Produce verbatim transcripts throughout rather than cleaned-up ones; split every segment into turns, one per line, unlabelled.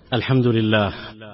الحمد لله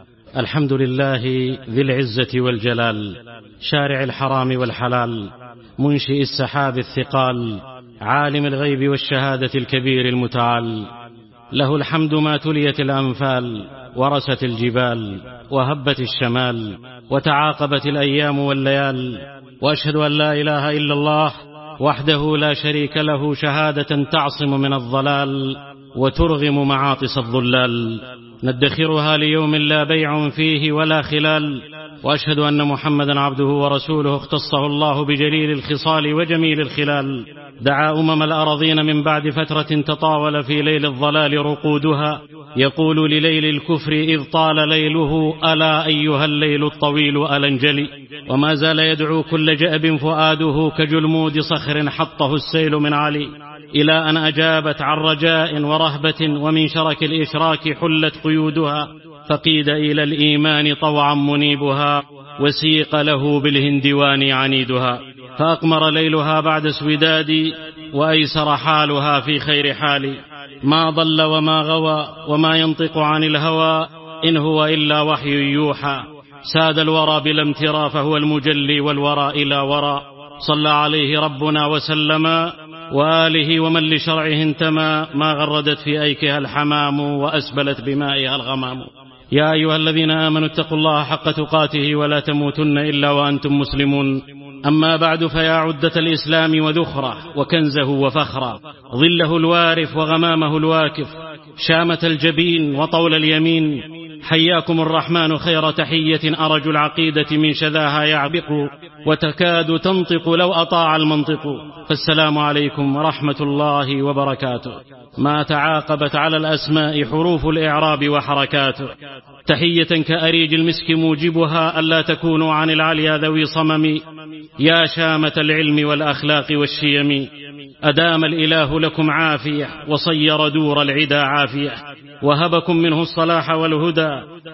الحمد لله ذي العزة والجلال، شارع الحرام والحلال، منشئ السحاب الثقال، عالم الغيب والشهادة الكبير المتعال. له الحمد ما تليت الأنفال، ورست الجبال، وهبت الشمال، وتعاقبت الأيام والليال. وأشهد أن لا إله إلا الله وحده لا شريك له، شهادة تعصم من الضلال وترغم معاطس الضلال، ندخرها ليوم لا بيع فيه ولا خلال. وأشهد أن محمدا عبده ورسوله، اختصه الله بجليل الخصال وجميل الخلال. دعا أمم الأرضين من بعد فترة تطاول في ليل الضلال رقودها، يقول لليل الكفر إذ طال ليله: ألا أيها الليل الطويل ألا انجلي. وما زال يدعو كل جأب فؤاده كجلمود صخر حطه السيل من علي، إلى أن أجابت عن رجاء ورهبة، ومن شرك الإشراك حلت قيودها، فقيد إلى الإيمان طوعا منيبها، وسيق له بالهندوان عنيدها. فأقمر ليلها بعد اسوداد، وأيسر حالها في خير حال. ما ضل وما غوى وما ينطق عن الهوى، إن هو إلا وحي يوحى. ساد الورى بلا امترى، فهو المجلي والورى إلى وراء. صلى عليه ربنا وسلم، وآله ومن لشرعه انتمى، ما غردت في أيكها الحمام، وأسبلت بمائها الغمام. يا أيها الذين آمنوا اتقوا الله حق تقاته، ولا تموتن إلا وأنتم مسلمون. أما بعد، فيا عدة الإسلام وذخرة، وكنزه وفخرة، ظله الوارف وغمامه الواكف، شامة الجبين وطول اليمين. حياكم الرحمن خير تحية، أرج العقيدة من شذاها يعبق، وتكاد تنطق لو أطاع المنطق. فالسلام عليكم ورحمة الله وبركاته. ما تعاقبت على الأسماء حروف الإعراب وحركاته، تحية كأريج المسك موجبها، ألا تكونوا عن العليا ذوي صمم. يا شامة العلم والأخلاق والشيم، أدام الإله لكم عافية، وصير دور العدا عافية، وهبكم منه الصلاح والهدى،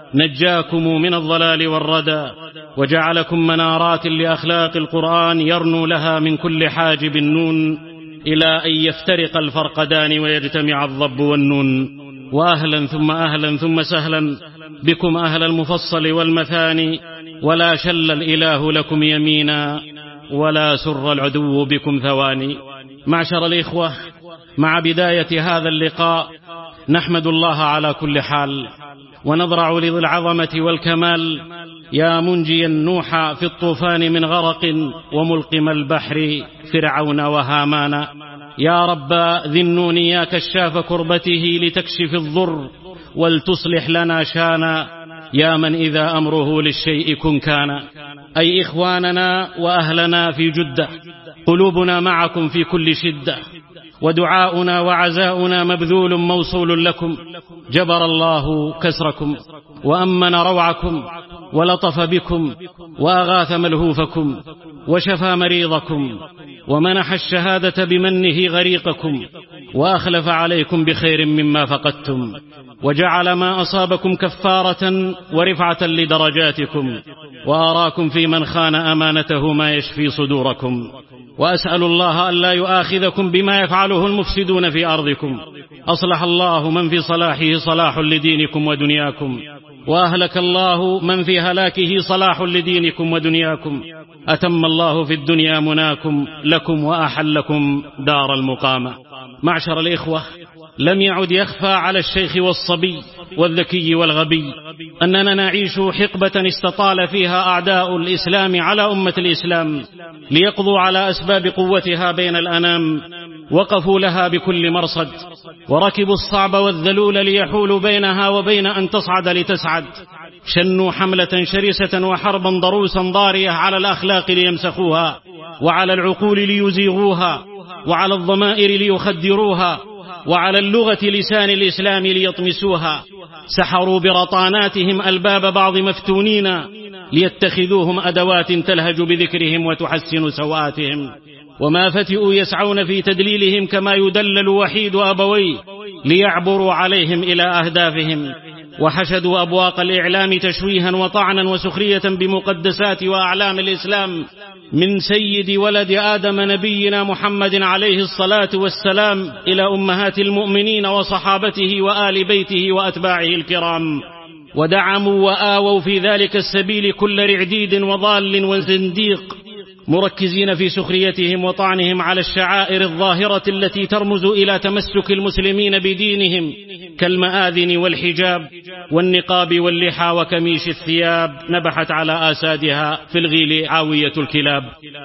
نجاكم من الضلال والردى، وجعلكم منارات لأخلاق القرآن، يرنو لها من كل حاجب النون، إلى أن يفترق الفرقدان ويجتمع الضب والنون. وأهلا ثم أهلا ثم سهلا بكم أهل المفصل والمثاني، ولا شل الإله لكم يمينا، ولا سر العدو بكم ثواني. معشر الإخوة، مع بداية هذا اللقاء نحمد الله على كل حال، ونضرع لذي العظمة والكمال، يا منجيا نوح في الطوفان من غرق، وملقم البحر فرعون وهامان. يا رب ذي النون، يا كشاف كربته، لتكشف الضر ولتصلح لنا شانا، يا من إذا أمره للشيء كن كان. أي إخواننا وأهلنا في جدة، قلوبنا معكم في كل شدة، ودعاؤنا وعزاؤنا مبذول موصول لكم. جبر الله كسركم، وأمن روعكم، ولطف بكم، وأغاث ملهوفكم، وشفى مريضكم، ومنح الشهادة بمنه غريقكم، وأخلف عليكم بخير مما فقدتم، وجعل ما أصابكم كفارة ورفعة لدرجاتكم، وأراكم في من خان أمانته ما يشفي صدوركم. وأسأل الله أن لا يؤاخذكم بما يفعله المفسدون في أرضكم. أصلح الله من في صلاحه صلاح لدينكم ودنياكم، وأهلك الله من في هلاكه صلاح لدينكم ودنياكم. أتم الله في الدنيا مناكم لكم، وأحلكم دار المقامة. معشر الإخوة، لم يعد يخفى على الشيخ والصبي والذكي والغبي أننا نعيش حقبة استطال فيها أعداء الإسلام على أمة الإسلام ليقضوا على أسباب قوتها بين الأنام. وقفوا لها بكل مرصد، وركبوا الصعب والذلول ليحولوا بينها وبين أن تصعد لتسعد. شنوا حملة شرسة وحربا ضروسا ضارية على الأخلاق ليمسخوها، وعلى العقول ليزيغوها، وعلى الضمائر ليخدروها، وعلى اللغة لسان الإسلام ليطمسوها. سحروا برطاناتهم ألباب بعض مفتونين، ليتخذوهم أدوات تلهج بذكرهم وتحسن سوآتهم. وما فتئوا يسعون في تدليلهم كما يدلل وحيد أبويه، ليعبروا عليهم إلى أهدافهم. وحشدوا أبواق الإعلام تشويها وطعنا وسخرية بمقدسات وأعلام الإسلام، من سيد ولد آدم نبينا محمد عليه الصلاة والسلام إلى أمهات المؤمنين وصحابته وآل بيته وأتباعه الكرام، ودعموا وآووا في ذلك السبيل كل رعديد وضال وزنديق، مركزين في سخريتهم وطعنهم على الشعائر الظاهرة التي ترمز إلى تمسك المسلمين بدينهم كالمآذن والحجاب والنقاب واللحى وكميش الثياب، نبحت على آسادها في الغيل عاوية الكلاب.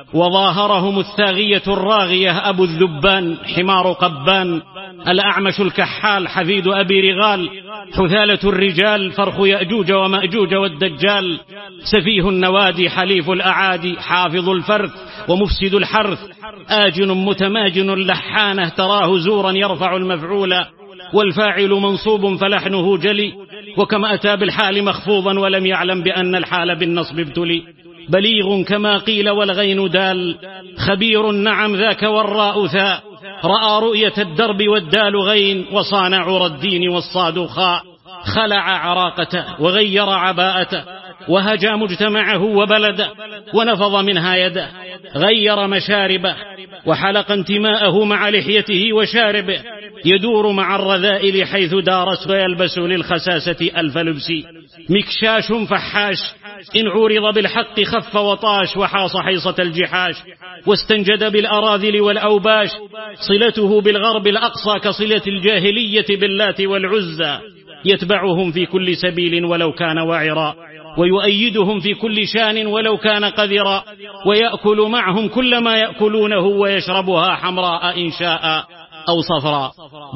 وظاهرهم الثاغية الراغية أبو الذبان حمار قبان، الأعمش الكحال حفيد أبي رغال، حثالة الرجال فرخ يأجوج ومأجوج والدجال، سفيه النوادي حليف الأعادي حافظ الفرث ومفسد الحرث، آجن متماجن لحانه تراه زورا يرفع المفعول، والفاعل منصوب فلحنه جلي، وكما أتى بالحال مخفوضا ولم يعلم بأن الحال بالنصب ابتلي، بليغ كما قيل والغين دال، خبير نعم ذاك والراء ثاء، رأى رؤية الدرب والدال غين، وصان عرى الدين والصاد خاء، خلع عراقته وغير عباءته، وهجى مجتمعه وبلده، ونفض منها يده، غير مشاربه، وحلق انتماءه مع لحيته وشاربه، يدور مع الرذائل حيث دارس، ويلبس للخساسة ألف لبس، مكشاش فحاش إن عورض بالحق خف وطاش، وحاص حيصة الجحاش، واستنجد بالأراذل والأوباش، صلته بالغرب الأقصى كصلة الجاهلية باللات والعزى، يتبعهم في كل سبيل ولو كان وعرا، ويؤيدهم في كل شان ولو كان قذرا، ويأكل معهم كل ما يأكلونه، ويشربها حمراء إن شاء أو صفراء،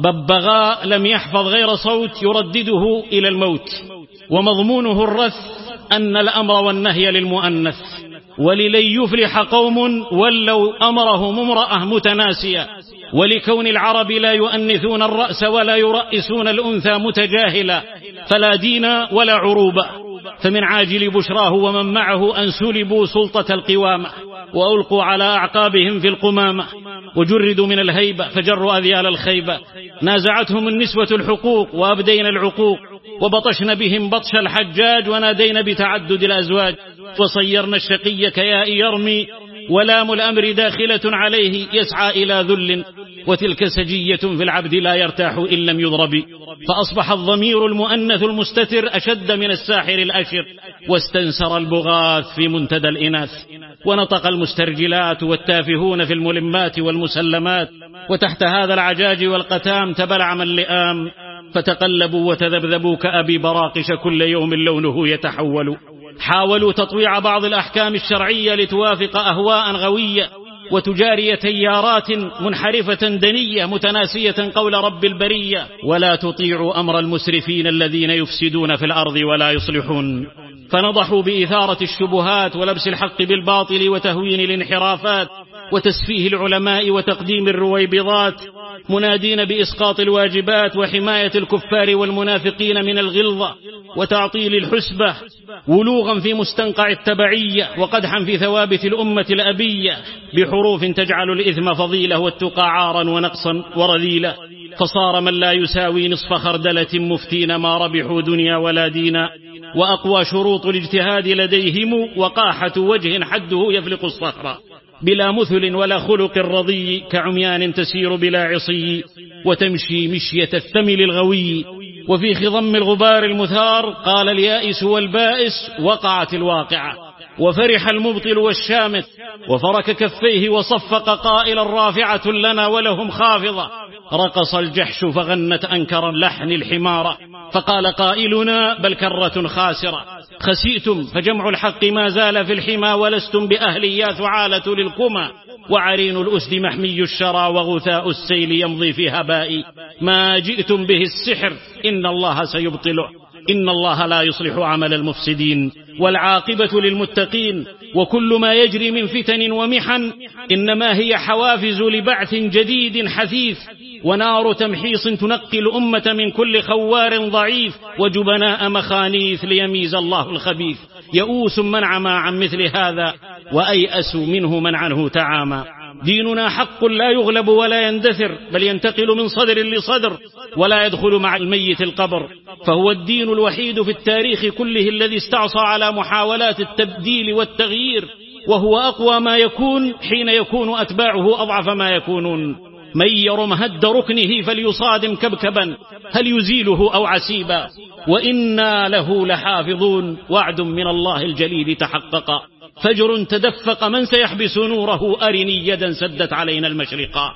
ببغاء لم يحفظ غير صوت يردده إلى الموت، ومضمونه الرث أن الأمر والنهي للمؤنث، وللن يفلح قوم ولوا أمرهم امرأة متناسية، ولكون العرب لا يؤنثون الرأس ولا يرأسون الأنثى متجاهلا، فلا دين ولا عروبة، فمن عاجل بشراه ومن معه أن سلبوا سلطة القوامة، وألقوا على أعقابهم في القمامة، وجردوا من الهيبة فجروا أذيال الخيبة، نازعتهم النسوة الحقوق وأبدين العقوق، وبطشن بهم بطش الحجاج، ونادين بتعدد الأزواج، وصيرنا الشقي كياء يرمي، ولام الأمر داخلة عليه يسعى إلى ذل، وتلك سجية في العبد لا يرتاح إن لم يضرب، فأصبح الضمير المؤنث المستتر أشد من الساحر الأشر، واستنسر البغاث في منتدى الإناث، ونطق المسترجلات والتافهون في الملمات والمسلمات، وتحت هذا العجاج والقتام تبلعم اللئام، فتقلبوا وتذبذبوا كأبي براقش كل يوم لونه يتحول، حاولوا تطويع بعض الأحكام الشرعية لتوافق أهواء غوية، وتجاري تيارات منحرفة دنية متناسية قول رب البرية، ولا تطيعوا أمر المسرفين الذين يفسدون في الأرض ولا يصلحون، فنضحوا بإثارة الشبهات ولبس الحق بالباطل وتهوين الانحرافات وتسفيه العلماء وتقديم الرويبضات، منادين بإسقاط الواجبات وحماية الكفار والمنافقين من الغلظة وتعطيل الحسبة، ولوغا في مستنقع التبعية، وقدحا في ثوابت الأمة الأبية، بحروف تجعل الإثم فضيلة والتقى عارا ونقصا ورذيلة، فصار من لا يساوي نصف خردلة مفتين ما ربحوا دنيا ولا دينا، وأقوى شروط الاجتهاد لديهم وقاحة وجه حده يفلق الصخرة، بلا مثل ولا خلق رضي، كعميان تسير بلا عصي، وتمشي مشية الثمل الغوي، وفي خضم الغبار المثار قال اليائس والبائس وقعت الواقعة، وفرح المبطل والشامت، وفرك كفيه وصفق قائلا رافعة لنا ولهم خافضة، رقص الجحش فغنت أنكر اللحن الحمارة، فقال قائلنا بل كرة خاسرة، خسئتم فجمع الحق ما زال في الحمى، ولستم بأهل يا ثعالة للكمى، وعرين الأسد محمي الشرى، وغثاء السيل يمضي في هبائي، ما جئتم به السحر إن الله سيبطله، إن الله لا يصلح عمل المفسدين، والعاقبة للمتقين، وكل ما يجري من فتن ومحن إنما هي حوافز لبعث جديد حثيث، ونار تمحيص تنقي الأمة من كل خوار ضعيف، وجبناء مخانيث ليميز الله الخبيث، يئوس من عمى عن مثل هذا، وأيأس منه من عنه تعامى. ديننا حق لا يغلب ولا يندثر، بل ينتقل من صدر لصدر، ولا يدخل مع الميت القبر، فهو الدين الوحيد في التاريخ كله الذي استعصى على محاولات التبديل والتغيير، وهو أقوى ما يكون حين يكون أتباعه أضعف ما يكونون. من يرم هد ركنه فليصادم كبكبا هل يزيله أو عسيبا، وإنا له لحافظون. وعد من الله الجليل تحقق، فجر تدفق من سيحبس نوره، أرني يدا سدت علينا المشرقا.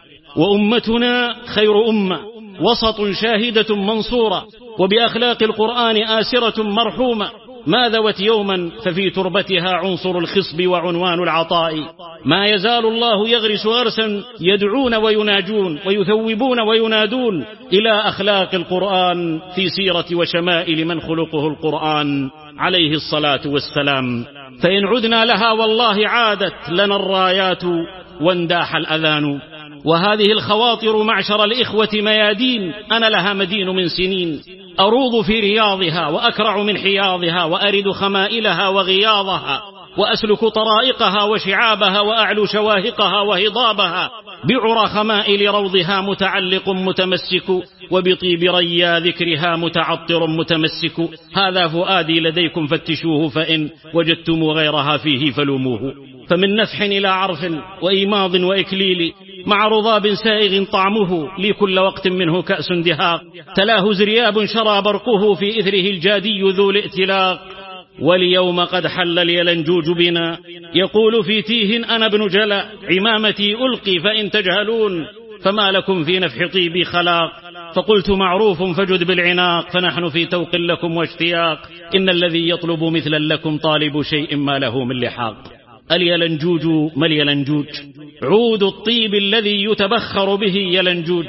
وأمتنا خير أمة، وسط شاهدة منصورة، وبأخلاق القرآن آسرة مرحومة. ما ذوت يوما ففي تربتها عنصر الخصب وعنوان العطاء. ما يزال الله يغرس غرسا يدعون ويناجون ويثوبون وينادون إلى أخلاق القرآن في سيرة وشمائل من خلقه القرآن عليه الصلاة والسلام. فإن عدنا لها والله عادت لنا الرايات وانداح الأذان. وهذه الخواطر معشر الإخوة ميادين أنا لها مدين من سنين، أروض في رياضها وأكرع من حياضها، وأرد خمائلها وغياضها، وأسلك طرائقها وشعابها، وأعلو شواهقها وهضابها. بعرى خمائل روضها متعلق متمسك، وبطيب ريا ذكرها متعطر متمسك. هذا فؤادي لديكم فتشوه، فإن وجدتم غيرها فيه فلوموه. فمن نفح إلى عرف وإيماض وإكليل، مع رضاب سائغ طعمه، لي كل وقت منه كأس دهاق. تلاه زرياب شرى برقه، في إثره الجادي ذو الائتلاق. واليوم قد حل اليلنجوج بنا، يقول في تيه أنا ابن جلا، عمامتي ألقي فإن تجهلون، فما لكم في نفح طيبي خلاق. فقلت معروف فجد بالعناق، فنحن في توق لكم واشتياق. إن الذي يطلب مثلا لكم طالب شيء ما له من لحاق. اليلنجوج ما اليلنجوج؟ عود الطيب الذي يتبخر به يلنجوج،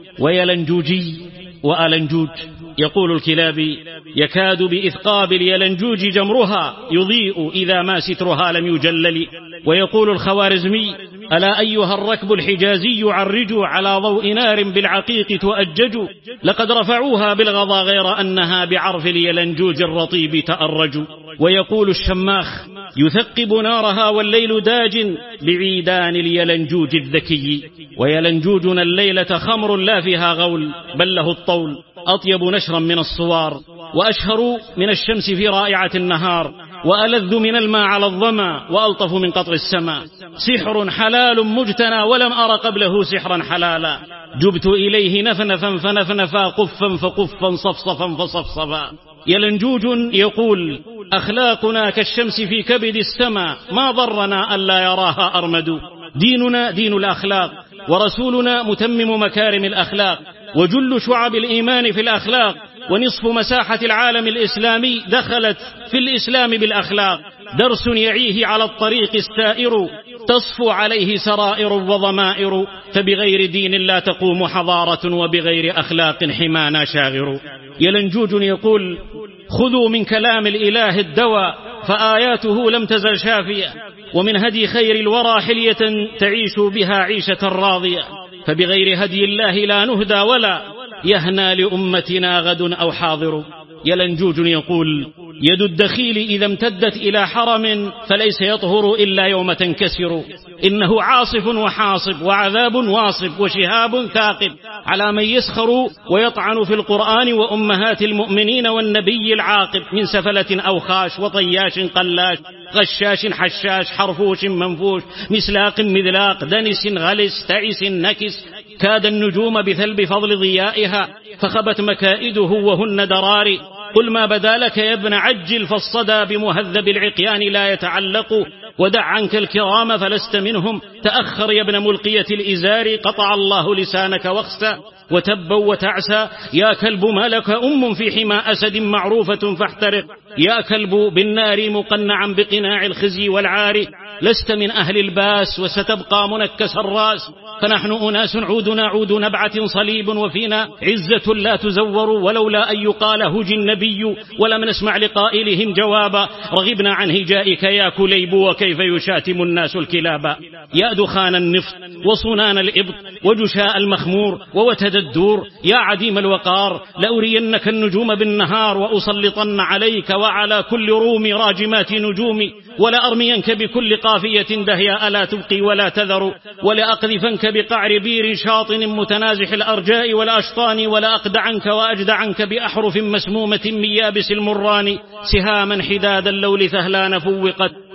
ويلنجوجي وألنجوج. يقول الكلابي يكاد بإثقاب اليلنجوج جمرها، يضيء إذا ما سترها لم يجلل. ويقول الخوارزمي ألا أيها الركب الحجازي عرجوا، على ضوء نار بالعقيق تؤججوا. لقد رفعوها بالغضا غير أنها بعرف اليلنجوج الرطيب تأرجوا. ويقول الشماخ يثقب نارها والليل داج، بعيدان اليلنجوج الذكي. ويلنجوجنا الليلة خمر لا فيها غول، بل له الطول أطيب نشرا من الصوار، وأشهر من الشمس في رائعة النهار، وألذ من الماء على الظما، وألطف من قطر السماء. سحر حلال مجتنى، ولم أر قبله سحرا حلالا. جبت إليه نفنفا فنفنفا، قفا فقفا، صفصفا فصفصفا. يلنجوج يقول أخلاقنا كالشمس في كبد السماء، ما ضرنا ألا يراها أرمد. ديننا دين الأخلاق، ورسولنا متمم مكارم الأخلاق، وجل شعب الإيمان في الأخلاق. ونصف مساحة العالم الإسلامي دخلت في الإسلام بالأخلاق. درس يعيه على الطريق السائر، تصفو عليه سرائر وضمائر. فبغير دين لا تقوم حضارة، وبغير أخلاق حمانا شاغر. يلنجوج يقول خذوا من كلام الإله الدواء، فآياته لم تزل شافية، ومن هدي خير الورى حلية تعيش بها عيشة راضية. فبغير هدي الله لا نهدى، ولا يهنى لأمتنا غد أو حاضر. يلنجوج يقول يد الدخيل إذا امتدت إلى حرم، فليس يطهر إلا يوم تنكسر. إنه عاصف وحاصب، وعذاب واصب، وشهاب ثاقب، على من يسخر ويطعن في القرآن وأمهات المؤمنين والنبي العاقب، من سفلة أو خاش، وطياش قلاش، غشاش حشاش، حرفوش منفوش، مسلاق مذلاق، دنس غلس، تعس نكس. كاد النجوم بثلب فضل ضيائها، فخبت مكائده وهن دراري. قل ما بدا لك يا ابن عجل، فالصدى بمهذب العقيان لا يتعلق. ودع عنك الكرام فلست منهم، تأخر يا ابن ملقية الإزار، قطع الله لسانك واخسى وتبا وتعسى. يا كلب ما لك أم في حمى أسد معروفة فاحترق، يا كلب بالنار مقنعا بقناع الخزي والعار. لست من أهل الباس وستبقى منكس الراس، فنحن أناس عودنا عود نبعة صليب، وفينا عزة لا تزور. ولولا أن يقال هجي النبي، ولم نسمع لقائلهم جوابا. رغبنا عن هجائك يا كليب، وكيف يشاتم الناس الكلابا. يا دخان النفط وصنان الإبط، وجشاء المخمور، ووتد الدور، يا عديم الوقار. لأرينك النجوم بالنهار، وأسلطن عليك وعلى كل روم راجمات نجومي. ولأرمينك بكل قافية دهيا ألا تبقي ولا تذر. ولأقذفنك بقعر بير شاطن متنازح الأرجاء والأشطان. ولأقدعنك وأجدعنك بأحرف مسمومة من يابس المران. سهاما حداد اللول ثهلان فوقت،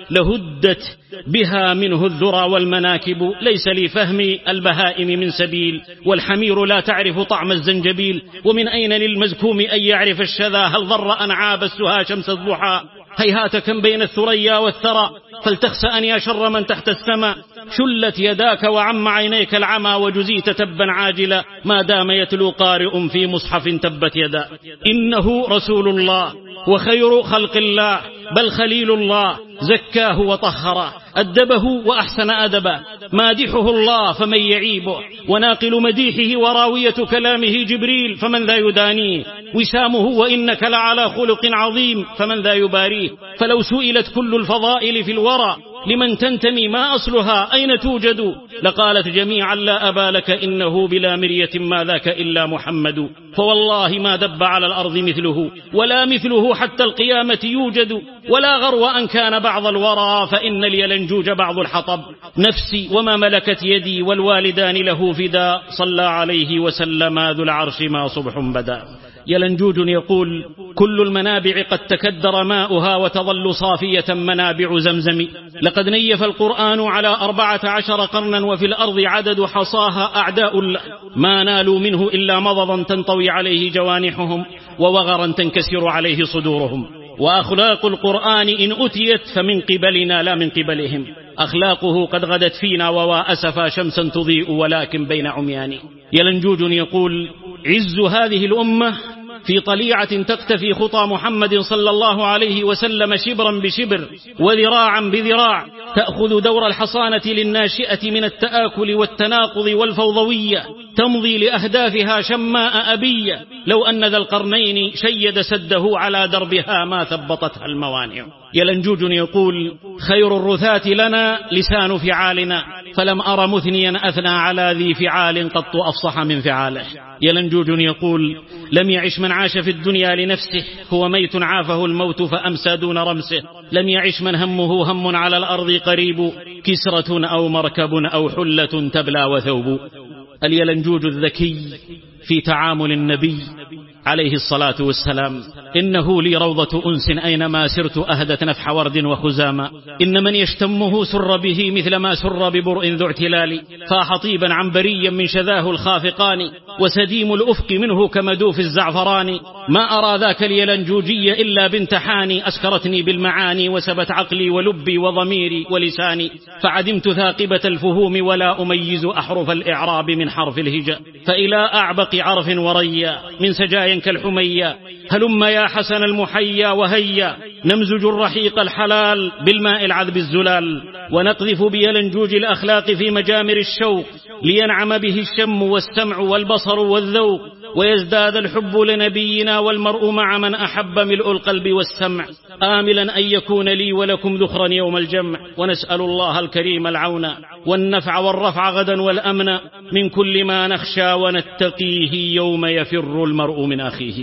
لهدت بها منه الذرى والمناكب. ليس لي فهم البهائم من سبيل، والحمير لا تعرف طعم الزنجبيل. ومن أين للمزكوم أن يعرف الشذا؟ هل ضر أن عاب السها شمس الضحى؟ هيهات كم بين الثريا والثرى، فلتخسأن يا شر من تحت السماء. شلت يداك وعم عينيك العمى، وجزيت تبا عاجلا ما دام يتلو قارئ في مصحف تبت يدا. إنه رسول الله وخير خلق الله، بل خليل الله، زكاه وطهره، أدبه وأحسن أدبه. مادحه الله فمن يعيبه، وناقل مديحه وراوية كلامه جبريل فمن ذا يدانيه. وسامه وإنك لعلى خلق عظيم فمن ذا يباريه. فلو سئلت كل الفضائل في الورى لمن تنتمي ما أصلها أين توجد؟ لقالت جميعا لا أبا لك إنه بلا مرية ما ذاك إلا محمد. فوالله ما دب على الأرض مثله، ولا مثله حتى القيامة يوجد. ولا غرو أن كان بعض الورى، فإن اليلنجوج بعض الحطب. نفسي وما ملكت يدي، والوالدان له فدا. صلى عليه وسلم ذو العرش ما صبح بدا. يلنجوج يقول: كل المنابع قد تكدر ماؤها، وتظل صافية منابع زمزم. لقد نيف القرآن على أربعة عشر قرنا، وفي الأرض عدد حصاها أعداء له ما نالوا منه إلا مضضا تنطوي عليه جوانحهم، ووغرا تنكسر عليه صدورهم. وأخلاق القرآن إن أتيت فمن قبلنا لا من قبلهم. أخلاقه قد غدت فينا، ووا أسفا شمسا تضيء ولكن بين عميان. يلنجوج يقول: عز هذه الأمة في طليعة تقتفي خطى محمد صلى الله عليه وسلم شبرا بشبر وذراعا بذراع، تأخذ دور الحصانة للناشئة من التآكل والتناقض والفوضوية، تمضي لأهدافها شماء أبية. لو أن ذا القرنين شيد سده على دربها ما ثبطتها الموانع. يلنجوج يقول: خير الرثاة لنا لسان فعالنا، فلم أر مثنيا أثنى على ذي فعال قط أفصح من فعاله. يلنجوج يقول: لم يعش من عاش في الدنيا لنفسه، هو ميت عافه الموت فأمسى دون رمسه. لم يعش من همه هم على الأرض قريب، كسرة أو مركب أو حلة تبلى وثوب. اليلنجوج الذكي في تعامل النبي عليه الصلاة والسلام: إنه لي روضة أنس أينما سرت أهدت نفح ورد وخزاما. إن من يشتمه سر به مثل ما سر ببرء ذو اعتلال، فاح طيبا عنبريا من شذاه الخافقان، وسديم الأفق منه كمدوف الزعفران. ما أرى ذاك اليلنجوجي إلا بنت حاني، أسكرتني بالمعاني وسبت عقلي ولبي وضميري ولساني. فعدمت ثاقبة الفهوم ولا أميز أحرف الإعراب من حرف الهجاء. فإلى أعبق عرف وريا من سجايا كالحمية، هلم يا حسن المحيا وهيا، نمزج الرحيق الحلال بالماء العذب الزلال، ونقذف بيلنجوج الأخلاق في مجامر الشوق، لينعم به الشم والسمع والبصر والذوق، ويزداد الحب لنبينا والمرء مع من أحب ملء القلب والسمع. آملا أن يكون لي ولكم ذخرا يوم الجمع، ونسأل الله الكريم العون والنفع والرفع غدا والأمن من كل ما نخشى ونتقيه يوم يفر المرء من أخيه.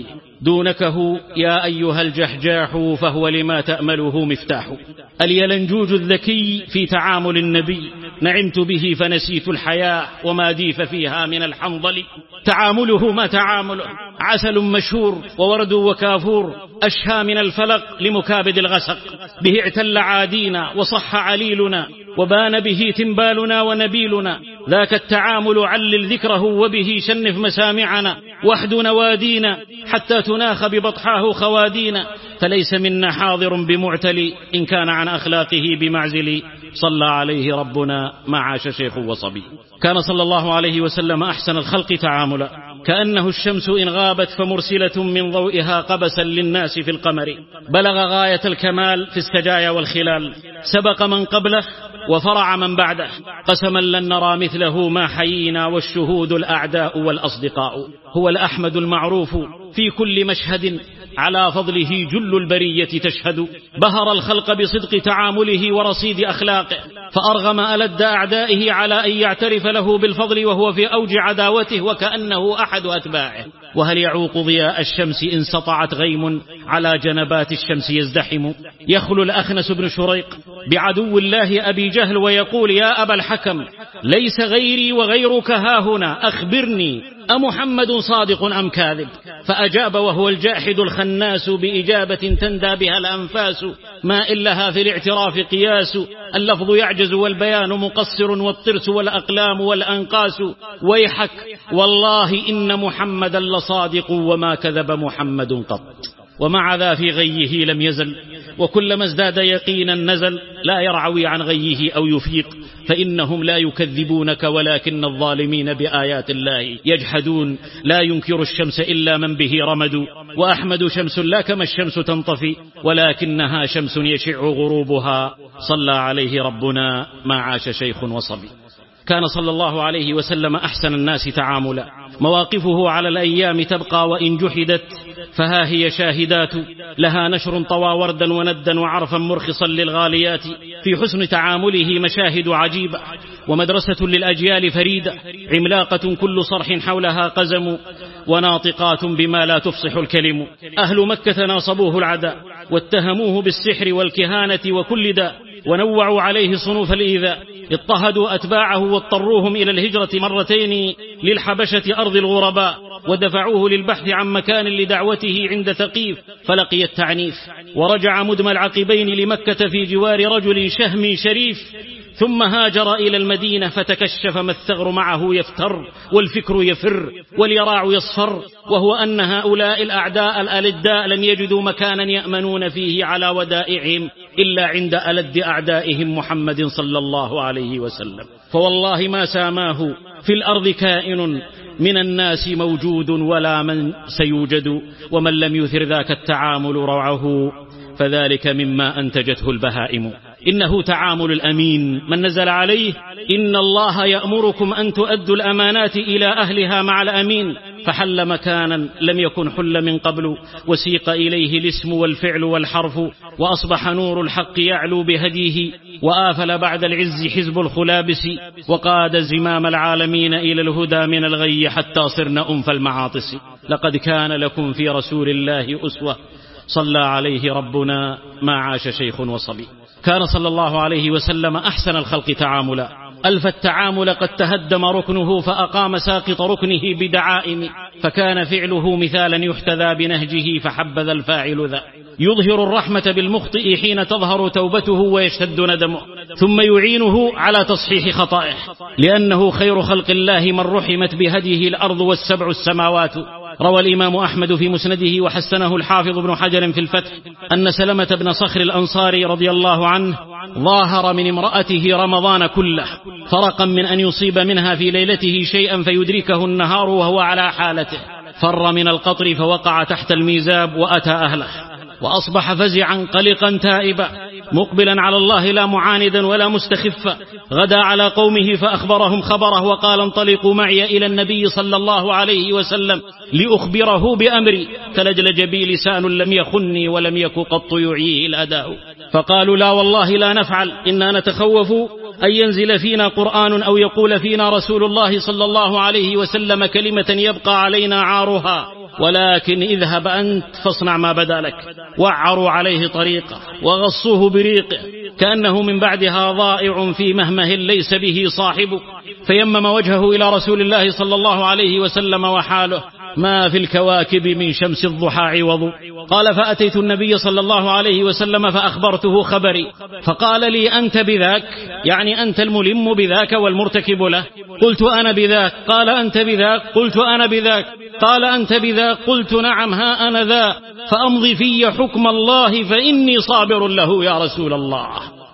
دونكه يا أيها الجحجاح فهو لما تأمله مفتاح. اليلنجوج الذكي في تعامل النبي: نعمت به فنسيت الحياة وما ديف فيها من الحنظل. تعامله ما تعامله، عسل مشهور وورد وكافور، أشهى من الفلق لمكابد الغسق. به اعتل عادينا وصح عليلنا، وبان به تنبالنا ونبيلنا. ذاك التعامل علل ذكره، وبه شنف مسامعنا، وحد نوادينا حتى تناخ ببطحاه خوادينا. فليس منا حاضر بمعتلي إن كان عن أخلاقه بمعزلي. صلى عليه ربنا ما عاش شيخ وصبي. كان صلى الله عليه وسلم أحسن الخلق تعاملا، كأنه الشمس إن غابت فمرسلة من ضوئها قبسا للناس في القمر. بلغ غاية الكمال في السجايا والخلال، سبق من قبله وفرع من بعده. قسما لن نرى مثله ما حيينا، والشهود الأعداء والأصدقاء. هو الأحمد المعروف في كل مشهد، على فضله جل البرية تشهد. بهر الخلق بصدق تعامله ورصيد أخلاقه، فأرغم ألد أعدائه على أن يعترف له بالفضل وهو في أوج عداوته وكأنه أحد أتباعه. وهل يعوق ضياء الشمس إن سطعت غيم على جنبات الشمس يزدحم؟ يخلو الأخنس بن شريق بعدو الله أبي جهل ويقول: يا أبا الحكم، ليس غيري وغيرك هاهنا، أخبرني أمحمد صادق أم كاذب؟ فأجاب وهو الجاحد الخناس بإجابة تندى بها الأنفاس، ما إلها في الاعتراف قياس، اللفظ يعجز والبيان مقصر، والطرس والأقلام والأنقاس. ويحك والله إن محمدا لصادق وما كذب محمد قط. ومع ذا في غيه لم يزل، وكلما ازداد يقينا نزل، لا يرعوي عن غيه أو يفيق، فإنهم لا يكذبونك ولكن الظالمين بآيات الله يجحدون. لا ينكر الشمس إلا من به رمد، وأحمد شمس لا كما الشمس تنطفي، ولكنها شمس يشع غروبها. صلى عليه ربنا ما عاش شيخ وصبي. كان صلى الله عليه وسلم أحسن الناس تعاملا، مواقفه على الأيام تبقى وإن جحدت، فها هي شاهدات لها نشر طوى وردا وندا وعرفا مرخصا للغاليات. في حسن تعامله مشاهد عجيبة، ومدرسة للأجيال فريدة، عملاقة كل صرح حولها قزم، وناطقات بما لا تفصح الكلم. أهل مكة ناصبوه العداء، واتهموه بالسحر والكهانة وكل داء، ونوعوا عليه صنوف الإيذاء. اضطهدوا أتباعه واضطروهم إلى الهجرة مرتين للحبشة أرض الغرباء، ودفعوه للبحث عن مكان لدعوته عند ثقيف، فلقي التعنيف، ورجع مدمى العقبين لمكة في جوار رجل شهم شريف، ثم هاجر إلى المدينة فتكشف ما الثغر معه يفتر، والفكر يفر واليراع يصفر، وهو أن هؤلاء الأعداء الألداء لم يجدوا مكانا يأمنون فيه على ودائعهم إلا عند ألد أعدائهم محمد صلى الله عليه وسلم. فوالله ما ساماه في الأرض كائن من الناس موجود ولا من سيوجد، ومن لم يثر ذاك التعامل روعه، فذلك مما أنتجته البهائم. إنه تعامل الأمين من نزل عليه: إن الله يأمركم أن تؤدوا الأمانات إلى أهلها مع الأمين، فحل مكانا لم يكن حل من قبل، وسيق إليه الاسم والفعل والحرف، وأصبح نور الحق يعلو بهديه، وآفل بعد العز حزب الخلابس، وقاد زمام العالمين إلى الهدى من الغي حتى صرنا أنف المعاطس. لقد كان لكم في رسول الله أسوة، صلى عليه ربنا ما عاش شيخ وصبي. كان صلى الله عليه وسلم أحسن الخلق تعاملا، ألف التعامل قد تهدم ركنه فأقام ساقط ركنه بدعائم، فكان فعله مثالا يحتذى بنهجه فحبذا الفاعل ذا. يظهر الرحمة بالمخطئ حين تظهر توبته ويشتد ندمه، ثم يعينه على تصحيح خطائه، لأنه خير خلق الله من رحمت بهديه الأرض والسبع السماوات. روى الإمام أحمد في مسنده وحسنه الحافظ ابن حجر في الفتح أن سلمة بن صخر الأنصاري رضي الله عنه ظاهر من امرأته رمضان كله، فرقا من أن يصيب منها في ليلته شيئا فيدركه النهار وهو على حالته، فر من القطر فوقع تحت الميزاب وأتى أهله، وأصبح فزعا قلقا تائبا مقبلا على الله لا معاندا ولا مستخفا. غدا على قومه فأخبرهم خبره وقال: انطلقوا معي إلى النبي صلى الله عليه وسلم لأخبره بأمري، فلجلج بي لسان لم يخني ولم يك قط يعيه الأداء. فقالوا: لا والله لا نفعل، إنا نتخوف أن ينزل فينا قرآن أو يقول فينا رسول الله صلى الله عليه وسلم كلمة يبقى علينا عارها، ولكن اذهب أنت فاصنع ما بدا لك. وعروا عليه طريقه وغصوه بريقه كأنه من بعدها ضائع في مهمه ليس به صاحبه، فيمم وجهه إلى رسول الله صلى الله عليه وسلم وحاله ما في الكواكب من شمس الضحى عوض. قال: فأتيت النبي صلى الله عليه وسلم فأخبرته خبري، فقال لي: أنت بذاك؟ يعني أنت الملم بذاك والمرتكب له؟ قلت: أنا بذاك. قال: أنت بذاك؟ قلت: أنا بذاك. قال: أنت بذاك؟ قلت: نعم ها أنا ذا، فأمضي في حكم الله فإني صابر له يا رسول الله.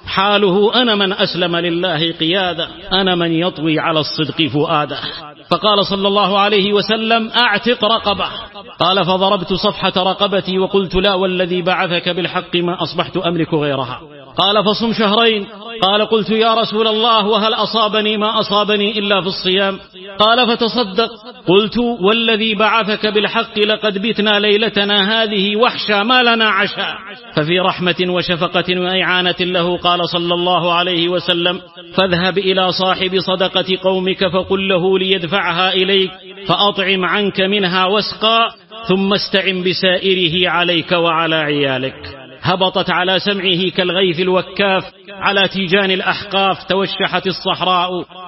حاله: أنا من أسلم لله قيادا، أنا من يطوي على الصدق فؤاده. فقال صلى الله عليه وسلم: أعتق رقبة. قال: فضربت صفحة رقبتي وقلت: لا والذي بعثك بالحق ما أصبحت أملك غيرها. قال: فصم شهرين. قال: قلت: يا رسول الله وهل أصابني ما أصابني إلا في الصيام؟ قال: فتصدق. قلت: والذي بعثك بالحق لقد بتنا ليلتنا هذه وحشا ما لنا عشاء. ففي رحمة وشفقة وإعانة له قال صلى الله عليه وسلم: فاذهب إلى صاحب صدقة قومك فقل له ليدفعها إليك، فأطعم عنك منها واسقى، ثم استعن بسائره عليك وعلى عيالك. هبطت على سمعه كالغيث الوكاف، على تيجان الأحقاف توشحت الصحراء،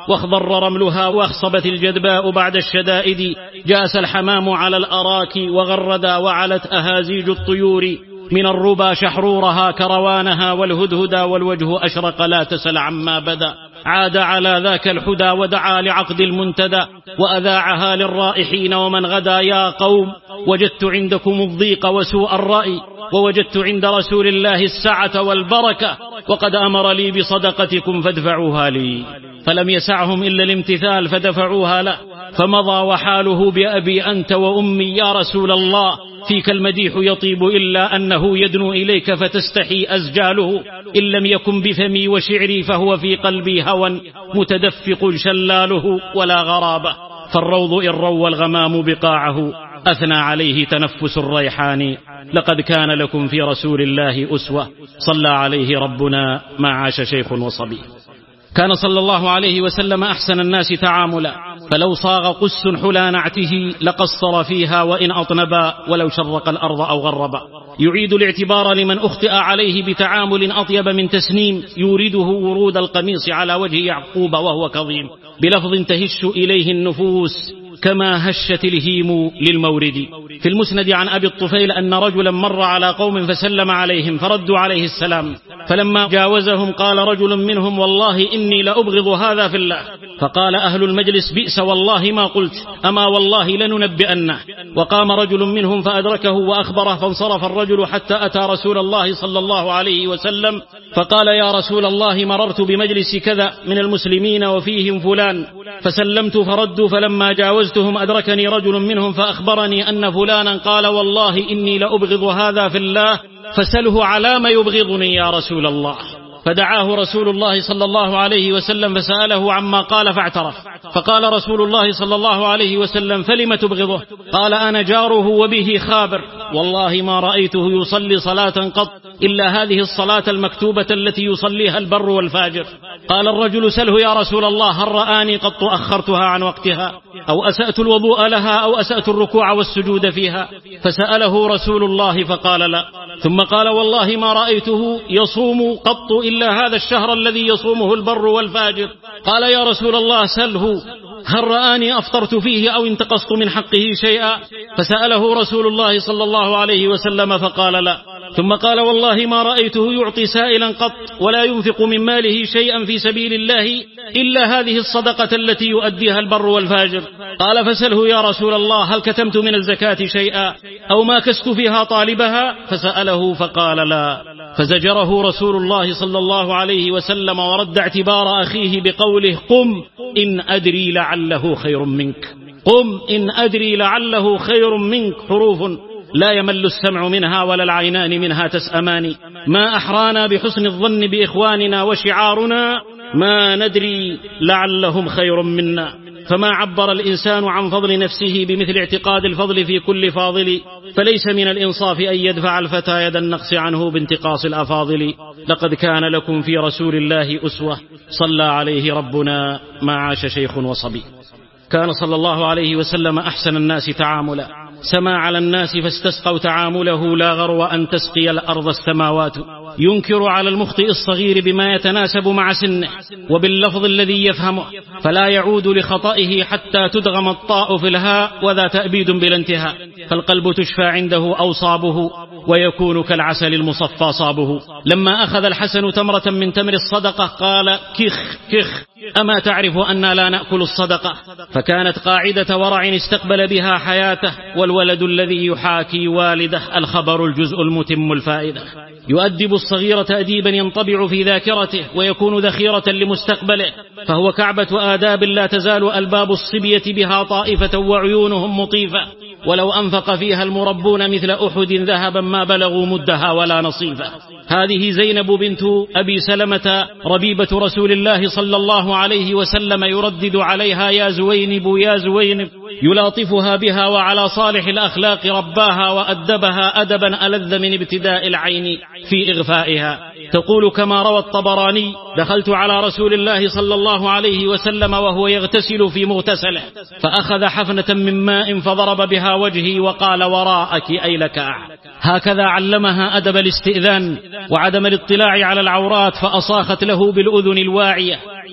واخضر رملها واخصبت الجدباء بعد الشدائد، جاس الحمام على الأراك وغردا وعلت أهازيج الطيور، من الربا شحرورها كروانها والهدهدا والوجه أشرق لا تسل عما بدا، عاد على ذاك الحدى ودعا لعقد المنتدى وأذاعها للرائحين ومن غدا، يا قوم وجدت عندكم الضيق وسوء الرأي ووجدت عند رسول الله السعة والبركة وقد أمر لي بصدقتكم فادفعوها لي، فلم يسعهم إلا الامتثال فدفعوها له، فمضى وحاله بأبي أنت وأمي يا رسول الله، فيك المديح يطيب إلا أنه يدنو إليك فتستحي أزجاله، إن لم يكن بفمي وشعري فهو في قلبي هوى متدفق شلاله ولا غرابة، فالروض إن روى الغمام بقاعه أثنى عليه تنفس الريحان، لقد كان لكم في رسول الله أسوة صلى عليه ربنا ما عاش شيخ وصبي. كان صلى الله عليه وسلم أحسن الناس تعاملا، فلو صاغ قس حلا نعته لقصر فيها وإن أطنبا ولو شرق الأرض أو غربا، يعيد الاعتبار لمن أخطئ عليه بتعامل أطيب من تسنيم، يورده ورود القميص على وجه يعقوب وهو كظيم، بلفظ تهش إليه النفوس كما هشت الهيم للمورد. في المسند عن أبي الطفيل أن رجلا مر على قوم فسلم عليهم فردوا عليه السلام، فلما جاوزهم قال رجل منهم والله إني لأبغض هذا في الله، فقال أهل المجلس بئس والله ما قلت، أما والله لننبئنه، وقام رجل منهم فأدركه وأخبره، فانصرف الرجل حتى أتى رسول الله صلى الله عليه وسلم فقال يا رسول الله مررت بمجلس كذا من المسلمين وفيهم فلان فسلمت فردوا، فلما جاوزتهم أدركني رجل منهم فأخبرني أن فلانا قال والله إني لأبغض هذا في الله، فسله على ما يبغضني يا رسول الله، فدعاه رسول الله صلى الله عليه وسلم فسأله عما قال فاعترف، فقال رسول الله صلى الله عليه وسلم فلم تبغضه؟ قال أنا جاره وبه خابر، والله ما رأيته يصلي صلاة قط إلا هذه الصلاة المكتوبة التي يصليها البر والفاجر. قال الرجل سله يا رسول الله هل رآني قط أخرتها عن وقتها أو أسأت الوضوء لها أو أسأت الركوع والسجود فيها؟ فسأله رسول الله فقال لا، ثم قال والله ما رأيته يصوم قط إلا هذا الشهر الذي يصومه البر والفاجر. قال يا رسول الله سله هل رآني أفطرت فيه أو انتقصت من حقه شيئا؟ فسأله رسول الله صلى الله عليه وسلم فقال لا، ثم قال والله ما رأيته يعطي سائلا قط ولا ينفق من ماله شيئا في سبيل الله إلا هذه الصدقة التي يؤديها البر والفاجر. قال فسله يا رسول الله هل كتمت من الزكاة شيئا أو ما كست فيها طالبها؟ فسأله فقال لا، فزجره رسول الله صلى الله عليه وسلم ورد اعتبار أخيه بقوله قم إن أدري لعله خير منك، قم إن أدري لعله خير منك، حروف لا يمل السمع منها ولا العينان منها تسأمان، ما أحرانا بحسن الظن بإخواننا وشعارنا ما ندري لعلهم خير منا، فما عبر الإنسان عن فضل نفسه بمثل اعتقاد الفضل في كل فاضل، فليس من الإنصاف أن يدفع الفتى يد النقص عنه بانتقاص الأفاضل، لقد كان لكم في رسول الله أسوة صلى عليه ربنا ما عاش شيخ وصبي. كان صلى الله عليه وسلم أحسن الناس تعاملا، سما على الناس فاستسقوا تعامله لا غرو أن تسقي الأرض السماوات، ينكر على المخطئ الصغير بما يتناسب مع سنه وباللفظ الذي يفهمه، فلا يعود لخطئه حتى تدغم الطاء في الهاء وذا تأبيد بلا انتهاء، فالقلب تشفى عنده أوصابه ويكون كالعسل المصفى صابه. لما أخذ الحسن تمرة من تمر الصدقة قال كخ كخ أما تعرف أننا لا نأكل الصدقة؟ فكانت قاعدة ورع استقبل بها حياته، والولد الذي يحاكي والده الخبر الجزء المتم الفائدة، يؤدب الصغير تأديبا ينطبع في ذاكرته ويكون ذخيرة لمستقبله، فهو كعبة آداب لا تزال ألباب الصبية بها طائفة وعيونهم مطيفة، ولو أنفق فيها المربون مثل أحد ذهبا ما بلغوا مدها ولا نصيفة. هذه زينب بنت أبي سلمة ربيبة رسول الله صلى الله عليه وسلم يردد عليها يا زوينب يا زوينب، يلاطفها بها وعلى صالح الأخلاق رباها وأدبها أدبا ألذ من ابتداء العين في إغفائها. تقول كما روى الطبراني دخلت على رسول الله صلى الله عليه وسلم وهو يغتسل في مغتسله، فأخذ حفنة من ماء فضرب بها وجهي وقال وراءك أي لك. هكذا علمها أدب الاستئذان وعدم الاطلاع على العورات، فأصاخت له بالأذن الواعية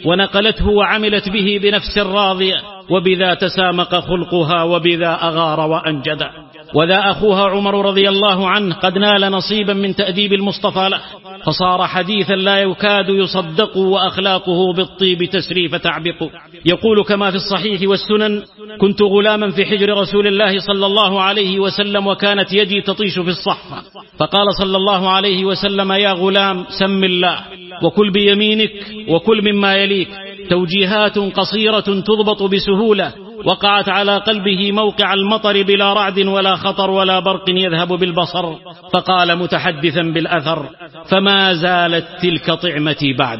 ونقلته وعملت به بنفس راضية، وبذا تسامق خلقها وبذا أغار وأنجد. وذا أخوها عمر رضي الله عنه قد نال نصيبا من تأديب المصطفى له، فصار حديثا لا يكاد يصدق، وأخلاقه بالطيب تسري فتعبق. يقول كما في الصحيح والسنن: كنت غلاما في حجر رسول الله صلى الله عليه وسلم، وكانت يدي تطيش في الصحفة، فقال صلى الله عليه وسلم: يا غلام سم الله وكل بيمينك وكل مما يليك. توجيهات قصيرة تضبط بسهولة، وقعت على قلبه موقع المطر بلا رعد ولا خطر ولا برق يذهب بالبصر، فقال متحدثا بالأثر: فما زالت تلك طعمتي بعد،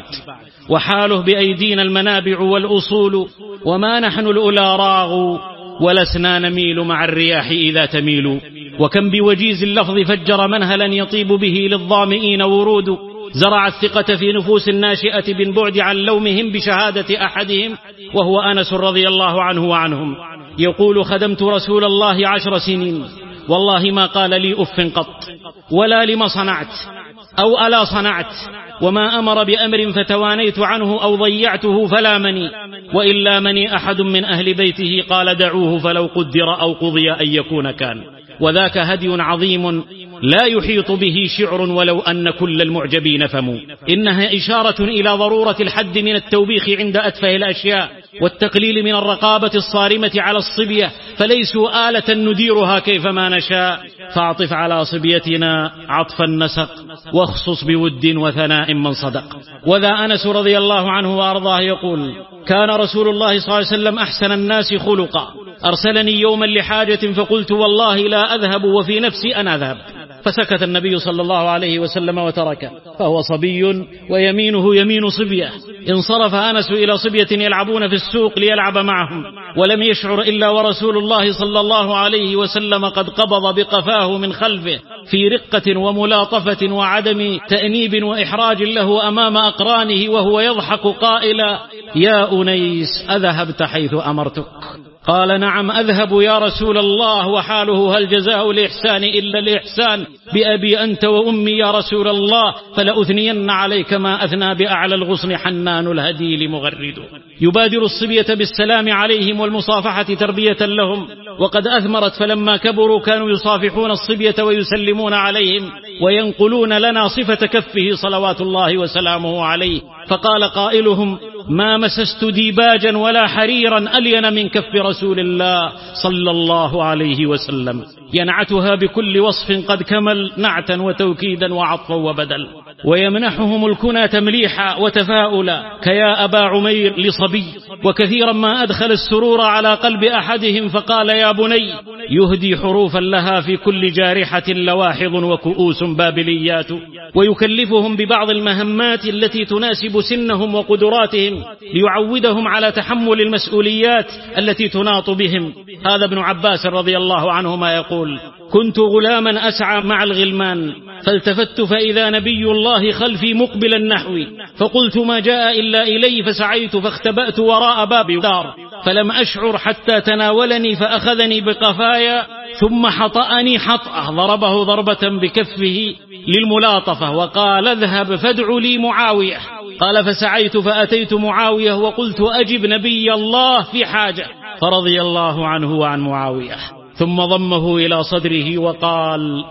وحاله بأيدينا المنابع والأصول، وما نحن الأولى راغ ولسنا نميل مع الرياح إذا تميل. وكم بوجيز اللفظ فجر منهلا يطيب به للظامئين ورود، زرع الثقة في نفوس الناشئة بالبعد عن لومهم بشهادة أحدهم وهو أنس رضي الله عنه وعنهم. يقول: خدمت رسول الله عشر سنين، والله ما قال لي أف قط، ولا لما صنعت أو ألا صنعت، وما أمر بأمر فتوانيت عنه أو ضيعته فلا مني، وإلا مني أحد من أهل بيته قال دعوه فلو قدر أو قضي أن يكون كان. وذاك هدي عظيم لا يحيط به شعر ولو أن كل المعجبين فموا. إنها إشارة إلى ضرورة الحد من التوبيخ عند أتفه الأشياء، والتقليل من الرقابة الصارمة على الصبية، فليسوا آلة نديرها كيفما نشاء. فاعطف على صبيتنا عطف النسق، واخصص بود وثناء من صدق. وذا أنس رضي الله عنه وأرضاه يقول: كان رسول الله صلى الله عليه وسلم أحسن الناس خلقا، أرسلني يوما لحاجة فقلت والله لا أذهب وفي نفسي أن أذهب، فسكت النبي صلى الله عليه وسلم وتركه، فهو صبي ويمينه يمين صبية. انصرف أنس إلى صبية يلعبون في السوق ليلعب معهم، ولم يشعر إلا ورسول الله صلى الله عليه وسلم قد قبض بقفاه من خلفه في رقة وملاطفة وعدم تأنيب وإحراج له أمام أقرانه، وهو يضحك قائلا: يا أنيس أذهبت حيث أمرتك؟ قال: نعم أذهب يا رسول الله، وحاله هل جزاء الإحسان إلا الإحسان، بأبي أنت وأمي يا رسول الله، فلأثنين عليك ما أثنى بأعلى الغصن حنان الهديل مغرد. يبادر الصبية بالسلام عليهم والمصافحة تربية لهم، وقد أثمرت، فلما كبروا كانوا يصافحون الصبية ويسلمون عليهم، وينقلون لنا صفة كفه صلوات الله وسلامه عليه. فقال قائلهم: ما مسست ديباجا ولا حريرا ألين من كف رسول الله صلى الله عليه وسلم، ينعتها بكل وصف قد كمل، نعتا وتوكيدا وعطفا وبدل. ويمنحهم الكنى تمليحا وتفاؤلا كيا أبا عمير لصبي، وكثيرا ما أدخل السرور على قلب أحدهم، فقال: يا بني، يهدي حروفا لها في كل جارحة لواحظ وكؤوس بابليات. ويكلفهم ببعض المهمات التي تناسب سنهم وقدراتهم، ليعودهم على تحمل المسؤوليات التي تناط بهم. هذا ابن عباس رضي الله عنهما يقول: كنت غلاما أسعى مع الغلمان، فالتفت فإذا نبي الله خلفي مقبلا نحوي، فقلت ما جاء إلا إلي، فسعيت فاختبأت وراء باب دار، فلم أشعر حتى تناولني فأخذني بقفايا، ثم حطأني حطأة، ضربه ضربة بكفه للملاطفة، وقال: اذهب فادع لي معاوية. قال: فسعيت فأتيت معاوية وقلت: أجب نبي الله في حاجة، فرضي الله عنه وعن معاوية، ثم ضمه إلى صدره وقال: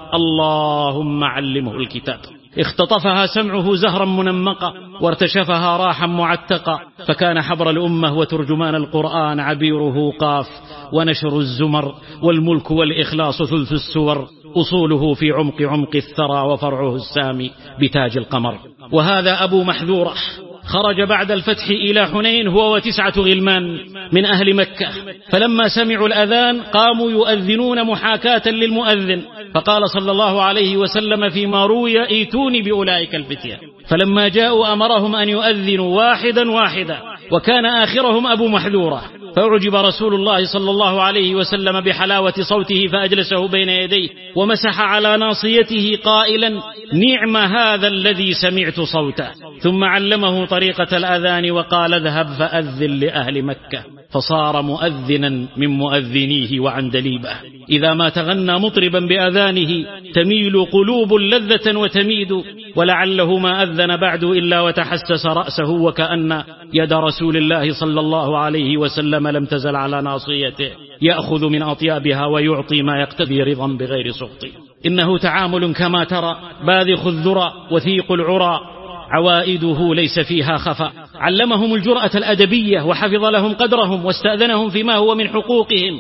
اللهم علمه الكتاب. اختطفها سمعه زهرا منمقا، وارتشفها راحا معتقا، فكان حبر الأمة وترجمان القرآن عبيره قاف، ونشر الزمر، والملك والإخلاص ثلث السور، أصوله في عمق عمق الثرى، وفرعه السامي بتاج القمر. وهذا أبو محذورة خرج بعد الفتح إلى حنين هو وتسعة غلمان من أهل مكة، فلما سمعوا الأذان قاموا يؤذنون محاكاة للمؤذن، فقال صلى الله عليه وسلم فيما روي: ايتوني بأولئك الفتية. فلما جاءوا أمرهم أن يؤذنوا واحدا واحدا، وكان آخرهم أبو محذورة، فأعجب رسول الله صلى الله عليه وسلم بحلاوة صوته، فأجلسه بين يديه ومسح على ناصيته قائلا: نعم هذا الذي سمعت صوته. ثم علمه طريقة الأذان وقال: اذهب فأذن لأهل مكة. فصار مؤذنا من مؤذنيه وعندليبه. إذا ما تغنى مطربا بأذانه تميل قلوب لذة وتميد، ولعله ما أذن بعد إلا وتحسس رأسه، وكأن يد رسول الله صلى الله عليه وسلم لم تزل على ناصيته، يأخذ من أطيابها ويعطي ما يقتضي رضا بغير سخط. إنه تعامل كما ترى باذخ الذرى وثيق العرى، عوائده ليس فيها خفا. علمهم الجرأة الأدبية وحفظ لهم قدرهم، واستأذنهم فيما هو من حقوقهم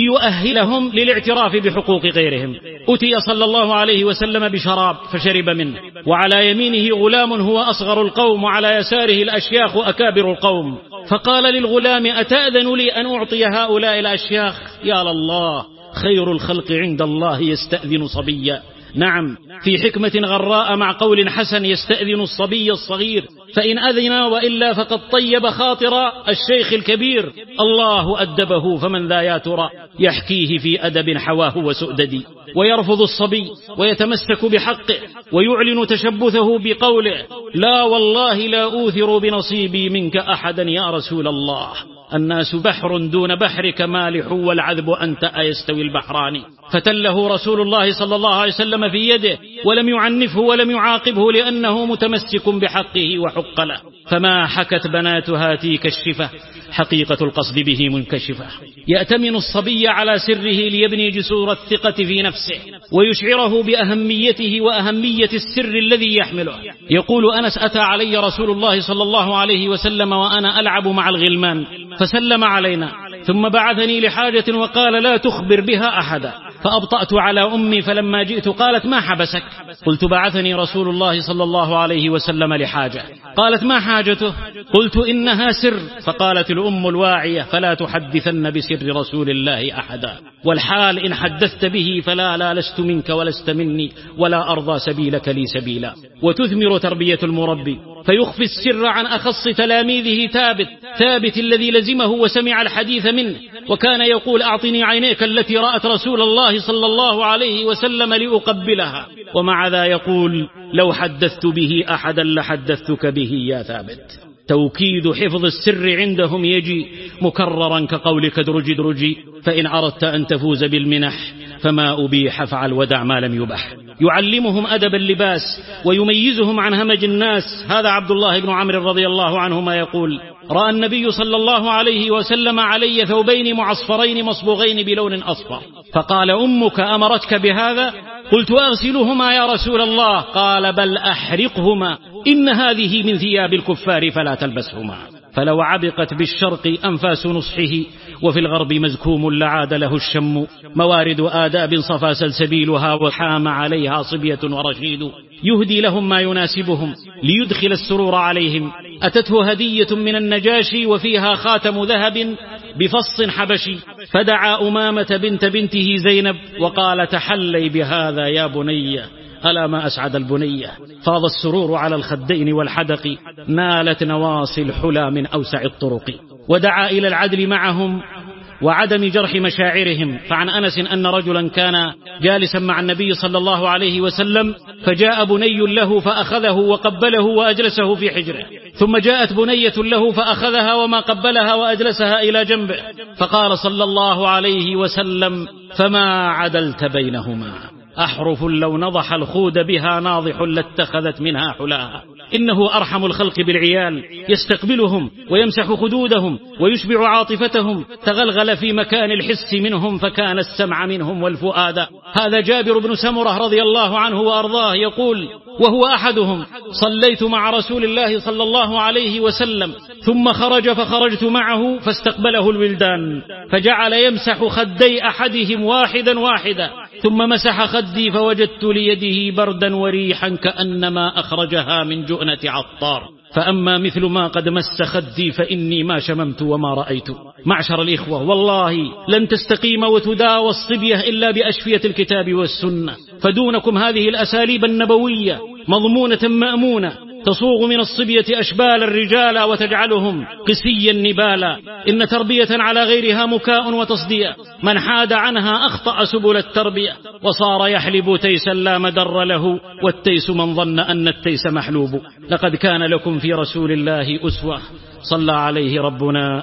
ليؤهلهم للاعتراف بحقوق غيرهم. أتي صلى الله عليه وسلم بشراب فشرب منه، وعلى يمينه غلام هو أصغر القوم، وعلى يساره الأشياخ أكابر القوم، فقال للغلام: أتأذن لي أن أعطي هؤلاء الأشياخ؟ يا لله، خير الخلق عند الله يستأذن صبيا. نعم، في حكمة غراء مع قول حسن يستأذن الصبي الصغير، فإن أذن وإلا فقد طيب خاطر الشيخ الكبير. الله أدبه، فمن ذا يا ترى يحكيه في أدب حواه وسؤدد. ويرفض الصبي ويتمسك بحقه ويعلن تشبثه بقوله: لا والله لا أوثر بنصيبي منك أحدا يا رسول الله. الناس بحر دون بحرك مالح، والعذب أنت أيستوي البحران. فتله رسول الله صلى الله عليه وسلم في يده، ولم يعنفه ولم يعاقبه، لأنه متمسك بحقه وحق له. فما حكت بنات هاتيك الشفة، حقيقة القصد به منكشفة. يأتمن الصبي على سره ليبني جسور الثقة في نفسه، ويشعره بأهميته وأهمية السر الذي يحمله. يقول أنس: أتى علي رسول الله صلى الله عليه وسلم وأنا ألعب مع الغلمان، فسلم علينا، ثم بعثني لحاجة وقال: لا تخبر بها أحدا. فأبطأت على أمي، فلما جئت قالت: ما حبسك؟ قلت: بعثني رسول الله صلى الله عليه وسلم لحاجة. قالت: ما حاجته؟ قلت: إنها سر. فقالت الأم الواعية: فلا تحدثن بسر رسول الله أحدا، والحال إن حدثت به فلا لا لست منك ولست مني، ولا أرضى سبيلك لي سبيلا. وتثمر تربية المربي، فيخفي السر عن أخص تلاميذه ثابت ثابت الذي لزمه وسمع الحديث منه، وكان يقول: أعطني عينيك التي رأت رسول الله صلى الله عليه وسلم لأقبلها. ومع ذا يقول: لو حدثت به أحدا لحدثتك به يا ثابت. توكيد حفظ السر عندهم يجي مكررا كقولك: درجي درجي، فإن أردت أن تفوز بالمنح فما أبيح فعل ودع ما لم يبح. يعلمهم أدب اللباس ويميزهم عن همج الناس. هذا عبد الله بن عمرو رضي الله عنهما يقول: رأى النبي صلى الله عليه وسلم علي ثوبين معصفرين مصبوغين بلون أصفر، فقال: أمك أمرتك بهذا؟ قلت: أغسلهما يا رسول الله. قال: بل أحرقهما، إن هذه من ثياب الكفار فلا تلبسهما. فلو عبقت بالشرق أنفاس نصحه، وفي الغرب مزكوم لعاد له الشم. موارد آداب صفى سلسبيلها، وحام عليها صبية ورشيد. يهدي لهم ما يناسبهم ليدخل السرور عليهم. أتته هدية من النجاشي وفيها خاتم ذهب بفص حبشي، فدعا أمامة بنت بنته زينب وقال: تحلي بهذا يا بني، ألا ما أسعد البنية. فاض السرور على الخدين والحدق، نالت نواصي الحلى من أوسع الطرق. ودعا إلى العدل معهم وعدم جرح مشاعرهم. فعن أنس أن رجلا كان جالسا مع النبي صلى الله عليه وسلم، فجاء بني له فأخذه وقبله وأجلسه في حجره، ثم جاءت بنية له فأخذها وما قبلها وأجلسها إلى جنبه، فقال صلى الله عليه وسلم: فما عدلت بينهما، أحرف لو نضح الخود بها ناضح لاتخذت منها حلاها. إنه أرحم الخلق بالعيال، يستقبلهم ويمسح خدودهم ويشبع عاطفتهم. تغلغل في مكان الحس منهم، فكان السمع منهم والفؤاد. هذا جابر بن سمرة رضي الله عنه وأرضاه يقول وهو أحدهم: صليت مع رسول الله صلى الله عليه وسلم، ثم خرج فخرجت معه، فاستقبله الولدان، فجعل يمسح خدي أحدهم واحدا واحدا، ثم مسح خدي فوجدت ليده بردا وريحا كأنما أخرجها من جؤنة عطار. فأما مثل ما قد مس خدي فإني ما شممت وما رأيت. معشر الإخوة، والله لن تستقيم وتداوى الصبية إلا بأشفية الكتاب والسنة. فدونكم هذه الأساليب النبوية مضمونة مأمونة تصوغ من الصبية أشبال الرجال وتجعلهم قسيا نبالا. إن تربية على غيرها مكاء وتصدية، من حاد عنها أخطأ سبل التربية، وصار يحلب تيسا لا مدر له، والتيس من ظن أن التيس محلوب. لقد كان لكم في رسول الله أسوة، صلى عليه ربنا: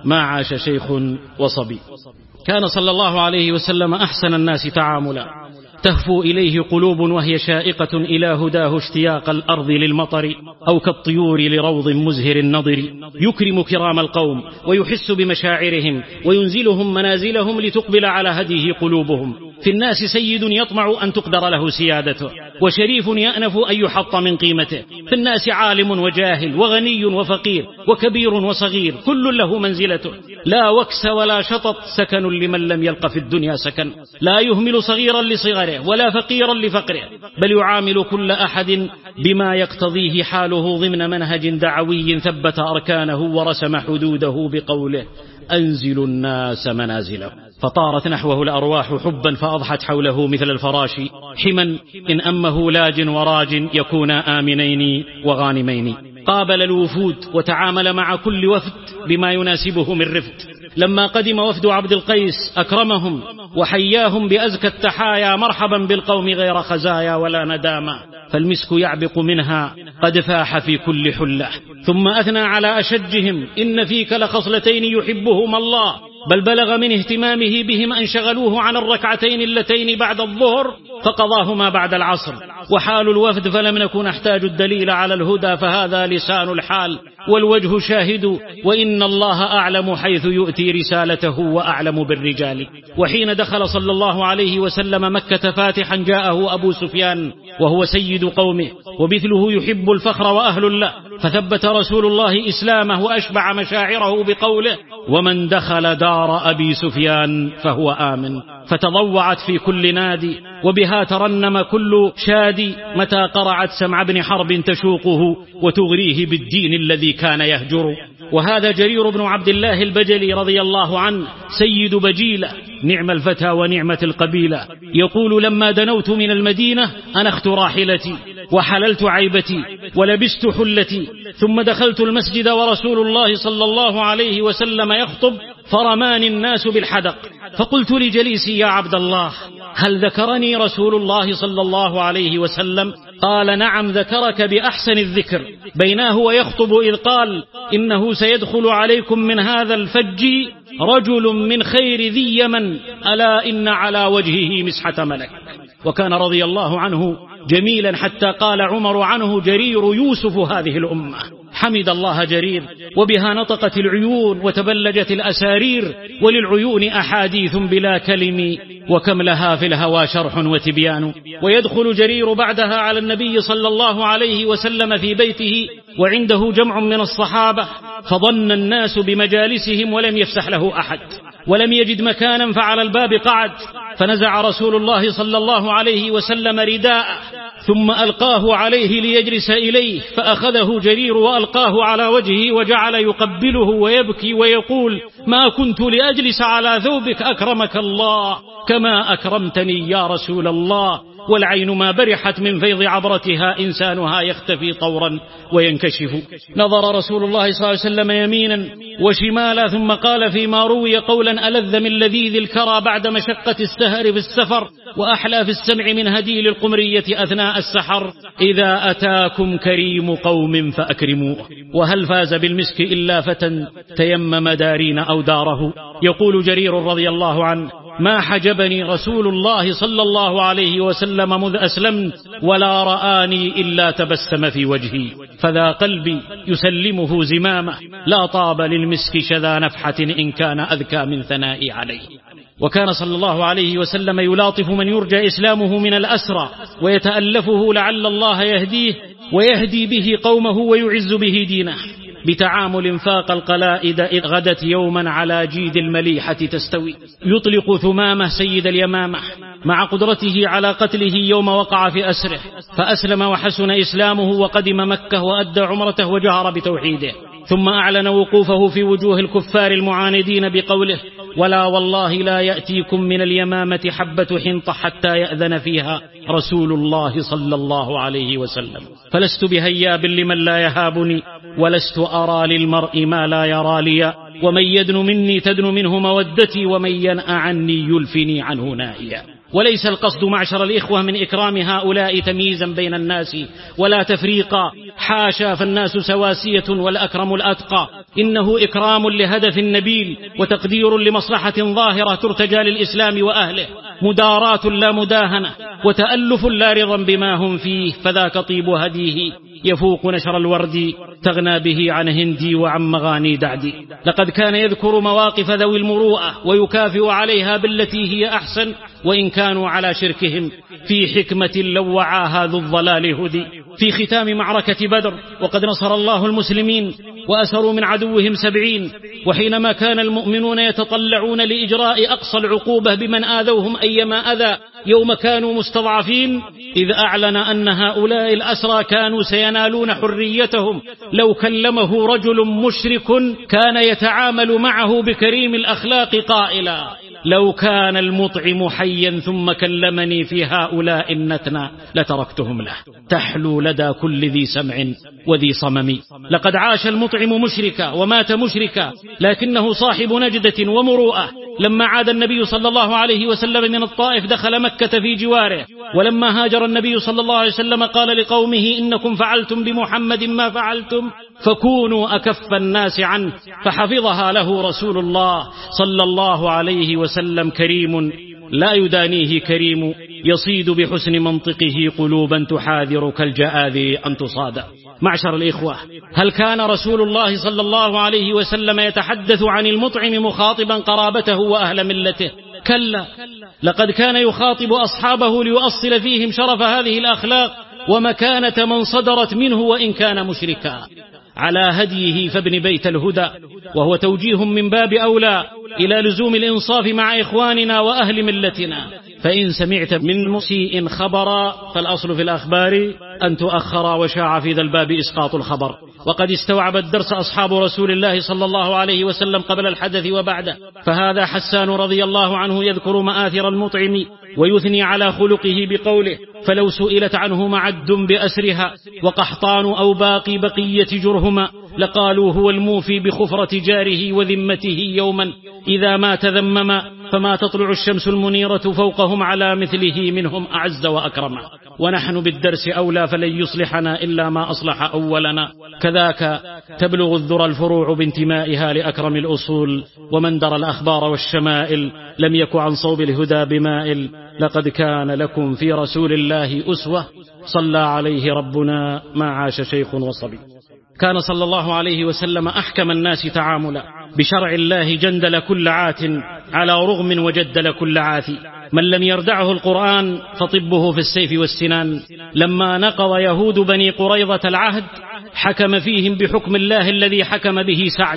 ما عاش شيخ وصبي. كان صلى الله عليه وسلم أحسن الناس تعاملا، تهفو إليه قلوب وهي شائقة إلى هداه اشتياق الأرض للمطر، أو كالطيور لروض مزهر النضر. يكرم كرام القوم ويحس بمشاعرهم وينزلهم منازلهم لتقبل على هديه قلوبهم. في الناس سيد يطمع أن تقدر له سيادته، وشريف يأنف أن يحط من قيمته. في الناس عالم وجاهل وغني وفقير وكبير وصغير، كل له منزلته. لا وكس ولا شطط، سكن لمن لم يلق في الدنيا سكن. لا يهمل صغيرا لصغره ولا فقيرا لفقره، بل يعامل كل أحد بما يقتضيه حاله ضمن منهج دعوي ثبت أركانه ورسم حدوده بقوله: أنزل الناس منازله. فطارت نحوه الأرواح حبا فأضحت حوله مثل الفراش حما، إن أمه لاج وراج يكونا آمنين وغانمين. قابل الوفود وتعامل مع كل وفد بما يناسبه من رفق. لما قدم وفد عبد القيس أكرمهم وحياهم بأزكى التحايا: مرحبا بالقوم غير خزايا ولا نداما، فالمسك يعبق منها قد فاح في كل حلة. ثم أثنى على أشجهم: إن فيك لخصلتين يحبهما الله، بل بلغ من اهتمامه بهم أن شغلوه عن الركعتين اللتين بعد الظهر فقضاهما بعد العصر. وحال الوفد فلم نكن نحتاج الدليل على الهدى، فهذا لسان الحال والوجه شاهد، وإن الله أعلم حيث يؤتي رسالته وأعلم بالرجال. وحين دخل صلى الله عليه وسلم مكة فاتحا جاءه أبو سفيان وهو سيد قومه، ومثله يحب الفخر وأهل له، فثبت رسول الله إسلامه وأشبع مشاعره بقوله: ومن دخل دار أبي سفيان فهو آمن. فتضوعت في كل نادي، وبها ترنم كل شادي، متى قرعت سمع بن حرب تشوقه وتغريه بالدين الذي كان يهجر. وهذا جرير بن عبد الله البجلي رضي الله عنه، سيد بجيلة، نعم الفتى ونعمة القبيلة، يقول: لما دنوت من المدينة أنخت راحلتي وحللت عيبتي ولبست حلتي، ثم دخلت المسجد ورسول الله صلى الله عليه وسلم يخطب، فرماني الناس بالحدق، فقلت لجليسي: يا عبد الله، هل ذكرني رسول الله صلى الله عليه وسلم؟ قال: نعم، ذكرك بأحسن الذكر. بيناه ويخطب إذ قال: إنه سيدخل عليكم من هذا الفج رجل من خير ذي يمن، ألا إن على وجهه مسحة ملك. وكان رضي الله عنه جميلا حتى قال عمر عنه: جرير يوسف هذه الأمة. حمد الله جرير، وبها نطقت العيون وتبلجت الأسارير، وللعيون أحاديث بلا كلم، وكم لها في الهوى شرح وتبيان. ويدخل جرير بعدها على النبي صلى الله عليه وسلم في بيته وعنده جمع من الصحابة، فظن الناس بمجالسهم ولم يفسح له أحد، ولم يجد مكانا فعلى الباب قعد، فنزع رسول الله صلى الله عليه وسلم رداء ثم ألقاه عليه ليجلس إليه، فأخذه جرير وألقاه على وجهه وجعل يقبله ويبكي ويقول: ما كنت لأجلس على ثوبك أكرمك الله كما أكرمتني يا رسول الله. والعين ما برحت من فيض عبرتها إنسانها يختفي طورا وينكشف. نظر رسول الله صلى الله عليه وسلم يمينا وشمالا، ثم قال فيما روي قولا ألذ من لذيذ الكرى بعد مشقة السهر في السفر، وأحلى في السمع من هديل القمرية أثناء السحر: إذا أتاكم كريم قوم فأكرموه. وهل فاز بالمسك إلا فتى تيمم دارين أو داره؟ يقول جرير رضي الله عنه: ما حجبني رسول الله صلى الله عليه وسلم مذ أسلمت، ولا رآني إلا تبسم في وجهي، فذا قلبي يسلمه زمامه، لا طاب للمسك شذا نفحة إن كان أذكى من ثنائي عليه. وكان صلى الله عليه وسلم يلاطف من يرجى إسلامه من الأسرى، ويتألفه لعل الله يهديه ويهدي به قومه ويعز به دينه، بتعامل فاق القلائد إذ غدت يوما على جيد المليحة تستوي. يطلق ثمامة سيد اليمامة مع قدرته على قتله يوم وقع في أسره، فأسلم وحسن إسلامه وقدم مكة وأدى عمرته وجهر بتوحيده، ثم أعلن وقوفه في وجوه الكفار المعاندين بقوله: ولا والله لا يأتيكم من اليمامة حبة حنطة حتى يأذن فيها رسول الله صلى الله عليه وسلم. فلست بهياب لمن لا يهابني، ولست أرى للمرء ما لا يرى لي، ومن يدن مني تدن منه مودتي، ومن ينأ عني يلفني عنه نائيا. وليس القصد معشر الإخوة من إكرام هؤلاء تمييزا بين الناس ولا تفريقا، حاشا، فالناس سواسية والأكرم الأتقى، إنه إكرام لهدف نبيل وتقدير لمصلحة ظاهرة ترتجى للإسلام وأهله، مداراة لا مداهنة، وتألف لا رضا بما هم فيه، فذاك طيب هديه يفوق نشر الورد، تغنى به عن هندي وعن مغاني دعدي. لقد كان يذكر مواقف ذوي المروءة ويكافئ عليها بالتي هي أحسن، وإن كانوا على شركهم، في حكمة لو وعاها ذو الضلال هدي. في ختام معركة بدر وقد نصر الله المسلمين وأسروا من عدوهم سبعين، وحينما كان المؤمنون يتطلعون لإجراء أقصى العقوبة بمن آذوهم أيما أذى يوم كانوا مستضعفين، إذ أعلن أن هؤلاء الأسرى كانوا سينالون حريتهم لو كلمه رجل مشرك كان يتعامل معه بكريم الأخلاق قائلا: لو كان المطعم حيا ثم كلمني في هؤلاء النتنى لتركتهم له. تحلو لدى كل ذي سمع وذي صمم. لقد عاش المطعم مشركا ومات مشركا، لكنه صاحب نجدة ومروءة. لما عاد النبي صلى الله عليه وسلم من الطائف دخل مكة في جواره، ولما هاجر النبي صلى الله عليه وسلم قال لقومه: إنكم فعلتم بمحمد ما فعلتم فكونوا أكف الناس عنه، فحفظها له رسول الله صلى الله عليه وسلم. كريم لا يدانيه كريم، يصيد بحسن منطقه قلوبا تحاذر كالجآذي أن تصاد. معشر الإخوة، هل كان رسول الله صلى الله عليه وسلم يتحدث عن المطعم مخاطبا قرابته وأهل ملته؟ كلا، لقد كان يخاطب أصحابه ليؤصل فيهم شرف هذه الأخلاق ومكانة من صدرت منه وإن كان مشركا. على هديه فابن بيت الهدى، وهو توجيه من باب أولى إلى لزوم الإنصاف مع إخواننا وأهل ملتنا. فإن سمعت من مسيء خبرا فالأصل في الأخبار أن تؤخر، وشاع في ذا الباب إسقاط الخبر. وقد استوعب الدرس أصحاب رسول الله صلى الله عليه وسلم قبل الحدث وبعده، فهذا حسان رضي الله عنه يذكر مآثر المطعم ويثني على خلقه بقوله: فلو سئلت عنه معد بأسرها وقحطان أو باقي بقية جرهما لقالوا هو الموفي بخفرة جاره وذمته يوما إذا ما تذمما، فما تطلع الشمس المنيرة فوقهم على مثله منهم أعز وأكرم. ونحن بالدرس أولى، فلن يصلحنا إلا ما أصلح أولنا. كذاك تبلغ الذرى الفروع بانتمائها لأكرم الأصول، ومن درى الأخبار والشمائل لم يك عن صوب الهدى بمائل. لقد كان لكم في رسول الله أسوة، صلى عليه ربنا ما عاش شيخ وصبي. كان صلى الله عليه وسلم أحكم الناس تعاملا، بشرع الله جندل كل عات على رغم وجدل كل عاثي. من لم يردعه القرآن فطبه في السيف والسنان. لما نقض يهود بني قريظة العهد حكم فيهم بحكم الله الذي حكم به سعد،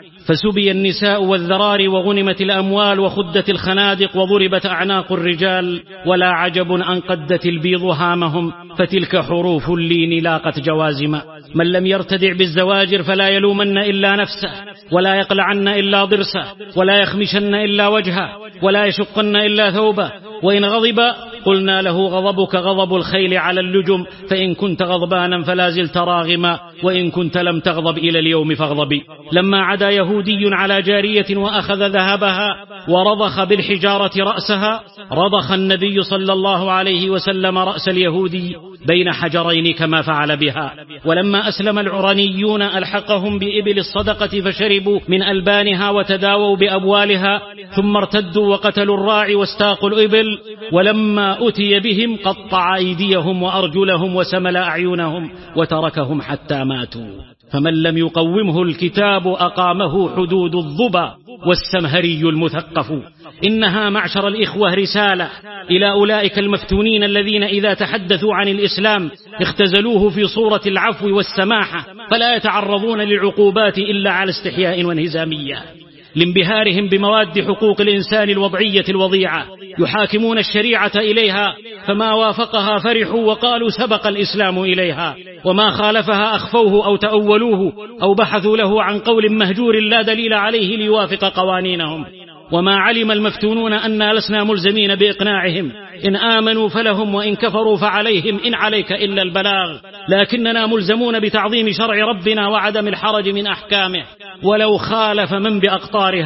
فسبي النساء والذرار وغنمت الأموال وخدت الخنادق وضربت أعناق الرجال، ولا عجب أن قدت البيض هامهم، فتلك حروف اللين لاقت جوازما. من لم يرتدع بالزواجر فلا يلومن إلا نفسه، ولا يقلعن إلا ضرسه، ولا يخمشن إلا وجهه، ولا يشقن إلا ثوبه. وإن غضب قلنا له غضبك غضب الخيل على اللجم، فإن كنت غضبانا فلا زلت راغما، وإن كنت لم تغضب إلى اليوم فاغضبي. لما عدا يهودي على جارية وأخذ ذهبها ورضخ بالحجارة رأسها، رضخ النبي صلى الله عليه وسلم رأس اليهودي بين حجرين كما فعل بها. ولما أسلم العرنيون ألحقهم بإبل الصدقة فشربوا من ألبانها وتداووا بأبوالها، ثم ارتدوا وقتلوا الراعي واستاقوا الإبل. ولما أتي بهم قطع أيديهم وأرجلهم وسمل أعينهم وتركهم حتى ماتوا. فمن لم يقومه الكتاب أقامه حدود الظبا والسمهري المثقف. إنها معشر الإخوة رسالة إلى أولئك المفتونين الذين إذا تحدثوا عن الإسلام اختزلوه في صورة العفو والسماحة، فلا يتعرضون للعقوبات إلا على استحياء وانهزامية، لانبهارهم بمواد حقوق الإنسان الوضعية الوضيعة، يحاكمون الشريعة إليها، فما وافقها فرحوا وقالوا سبق الإسلام إليها، وما خالفها أخفوه أو تأولوه أو بحثوا له عن قول مهجور لا دليل عليه ليوافق قوانينهم. وما علم المفتونون أننا لسنا ملزمين بإقناعهم، إن آمنوا فلهم وإن كفروا فعليهم، إن عليك إلا البلاغ، لكننا ملزمون بتعظيم شرع ربنا وعدم الحرج من أحكامه، ولو خالف من بأقطارها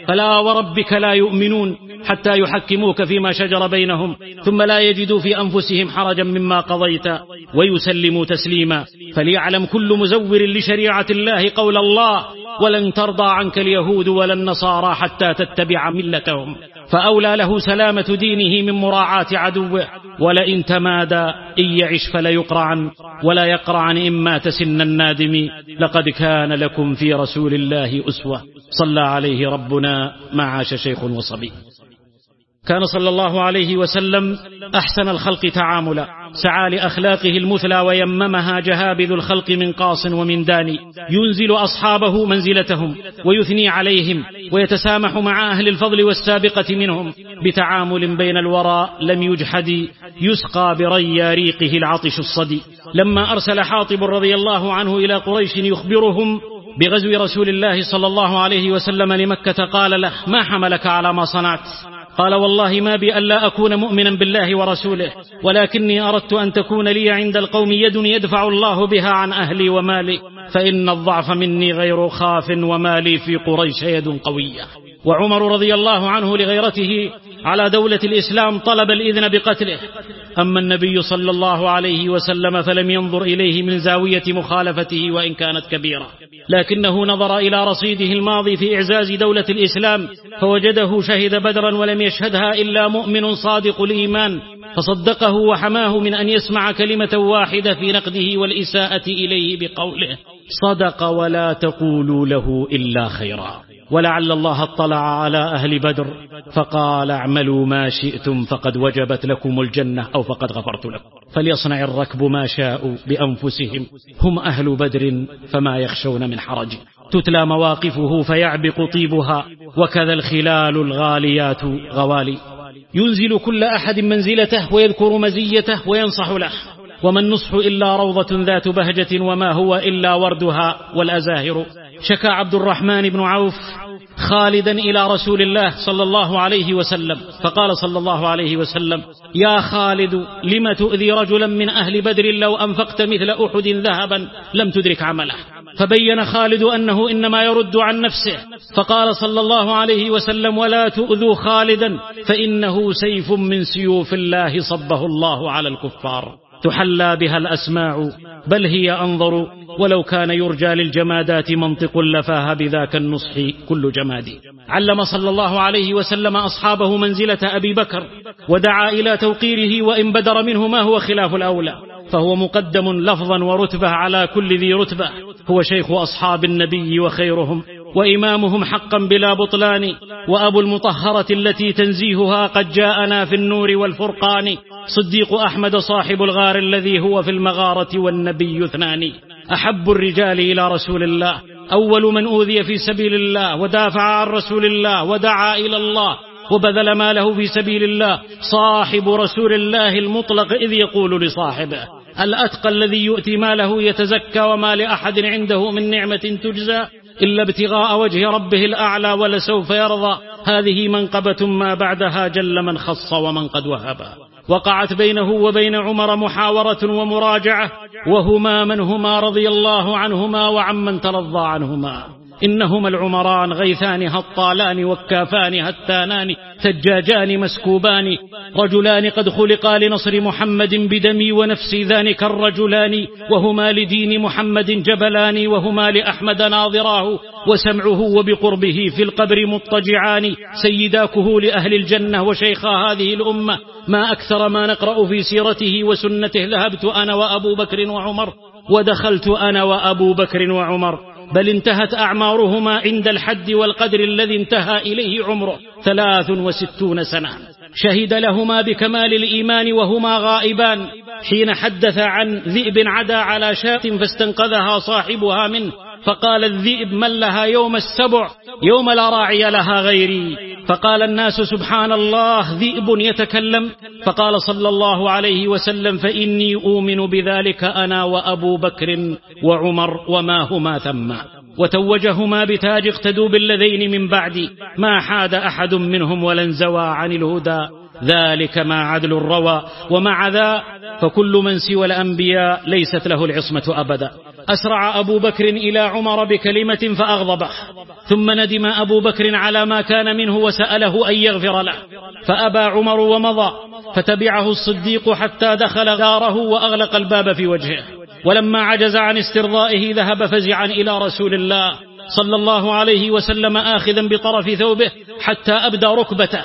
فلا وربك لا يؤمنون حتى يحكموك فيما شجر بينهم ثم لا يجدوا في أنفسهم حرجا مما قضيت ويسلموا تسليما. فليعلم كل مزور لشريعة الله قول الله: ولن ترضى عنك اليهود ولا النصارى حتى تتبع ملتهم. فأولى له سلامة دينه من مراعاة عدوه. ولئن تمادى إن يعش فليقرعن ولا يقرعن إن مات سن النادم. لقد كان لكم في رسول الله أسوة. صلى عليه ربنا ما عاش شيخ وصبي. كان صلى الله عليه وسلم أحسن الخلق تعاملا، سعى لأخلاقه المثلى ويممها جهابذ الخلق من قاص ومن داني، ينزل أصحابه منزلتهم ويثني عليهم ويتسامح مع أهل الفضل والسابقة منهم بتعامل بين الورى لم يجحد، يسقى بري ريقه العطش الصدي. لما أرسل حاطب رضي الله عنه إلى قريش يخبرهم بغزو رسول الله صلى الله عليه وسلم لمكة قال له: ما حملك على ما صنعت؟ قال: والله ما بي ألا أكون مؤمنا بالله ورسوله، ولكني أردت أن تكون لي عند القوم يد يدفع الله بها عن أهلي ومالي، فإن الضعف مني غير خاف ومالي في قريش يد قوية. وعمر رضي الله عنه لغيرته على دولة الإسلام طلب الإذن بقتله. أما النبي صلى الله عليه وسلم فلم ينظر إليه من زاوية مخالفته وإن كانت كبيرة، لكنه نظر إلى رصيده الماضي في إعزاز دولة الإسلام فوجده شهد بدرا ولم يشهدها إلا مؤمن صادق الإيمان، فصدقه وحماه من أن يسمع كلمة واحدة في نقده والإساءة إليه بقوله: صدق ولا تقولوا له إلا خيرا. ولعل الله اطلع على أهل بدر فقال: اعملوا ما شئتم فقد وجبت لكم الجنة أو فقد غفرت لكم. فليصنع الركب ما شاءوا بأنفسهم، هم أهل بدر فما يخشون من حرج. تتلى مواقفه فيعبق طيبها، وكذا الخلال الغاليات غوالي. ينزل كل أحد منزلته ويذكر مزيته وينصح له. وما النصح إلا روضة ذات بهجة وما هو إلا وردها والأزاهر. شكى عبد الرحمن بن عوف خالدا إلى رسول الله صلى الله عليه وسلم فقال صلى الله عليه وسلم: يا خالد لم تؤذي رجلا من أهل بدر لو أنفقت مثل أحد ذهبا لم تدرك عمله. فبين خالد أنه إنما يرد عن نفسه، فقال صلى الله عليه وسلم: ولا تؤذوا خالدا فإنه سيف من سيوف الله صبه الله على الكفار، تحلى بها الأسماع بل هي أنظر، ولو كان يرجى للجمادات منطق لفاها بذاك النصح كل جماد. علم صلى الله عليه وسلم أصحابه منزلة أبي بكر ودعا إلى توقيره، وإن بدر منه ما هو خلاف الأولى فهو مقدم لفظا ورتبة على كل ذي رتبة. هو شيخ أصحاب النبي وخيرهم وإمامهم حقا بلا بطلان، وأبو المطهرة التي تنزيهها قد جاءنا في النور والفرقان. صديق أحمد صاحب الغار الذي هو في المغارة والنبي اثنان. أحب الرجال إلى رسول الله، أول من أوذي في سبيل الله ودافع عن رسول الله ودعا إلى الله وبذل ماله في سبيل الله. صاحب رسول الله المطلق إذ يقول لصاحبه: الأتقى الذي يؤتي ماله يتزكى وما لأحد عنده من نعمة تجزى إلا ابتغاء وجه ربه الأعلى ولسوف يرضى. هذه منقبة ما بعدها جل من خص ومن قد وهبا. وقعت بينه وبين عمر محاورة ومراجعة، وهما من هما رضي الله عنهما وعمن ترضى عنهما. إنهما العمران غيثان هطالان وكافان هتانان ثجاجان مسكوبان، رجلان قد خلقا لنصر محمد بدمي ونفسي ذلك الرجلان، وهما لدين محمد جبلان، وهما لأحمد ناظراه وسمعه وبقربه في القبر مضطجعان، سيداكه لأهل الجنة وشيخا هذه الأمة. ما أكثر ما نقرأ في سيرته وسنته. ذهبت أنا وأبو بكر وعمر ودخلت أنا وأبو بكر وعمر، بل انتهت أعمارهما عند الحد والقدر الذي انتهى إليه عمره ثلاث وستون سنة. شهد لهما بكمال الإيمان وهما غائبان حين حدث عن ذئب عدا على شاة فاستنقذها صاحبها منه، فقال الذئب: من لها يوم السبع يوم لا راعي لها غيري. فقال الناس: سبحان الله، ذئب يتكلم؟ فقال صلى الله عليه وسلم: فإني أؤمن بذلك أنا وأبو بكر وعمر وما هما ثم. وتوجهما بتاج اقتدوا بالذين من بعدي، ما حاد أحد منهم ولن زوى عن الهدى، ذلك ما عدل الروى. ومع ذا فكل من سوى الأنبياء ليست له العصمة أبدا. أسرع أبو بكر إلى عمر بكلمة فأغضبه، ثم ندم أبو بكر على ما كان منه وسأله أن يغفر له، فأبى عمر ومضى، فتبعه الصديق حتى دخل داره وأغلق الباب في وجهه. ولما عجز عن استرضائه ذهب فزعا إلى رسول الله صلى الله عليه وسلم آخذا بطرف ثوبه حتى أبدى ركبته،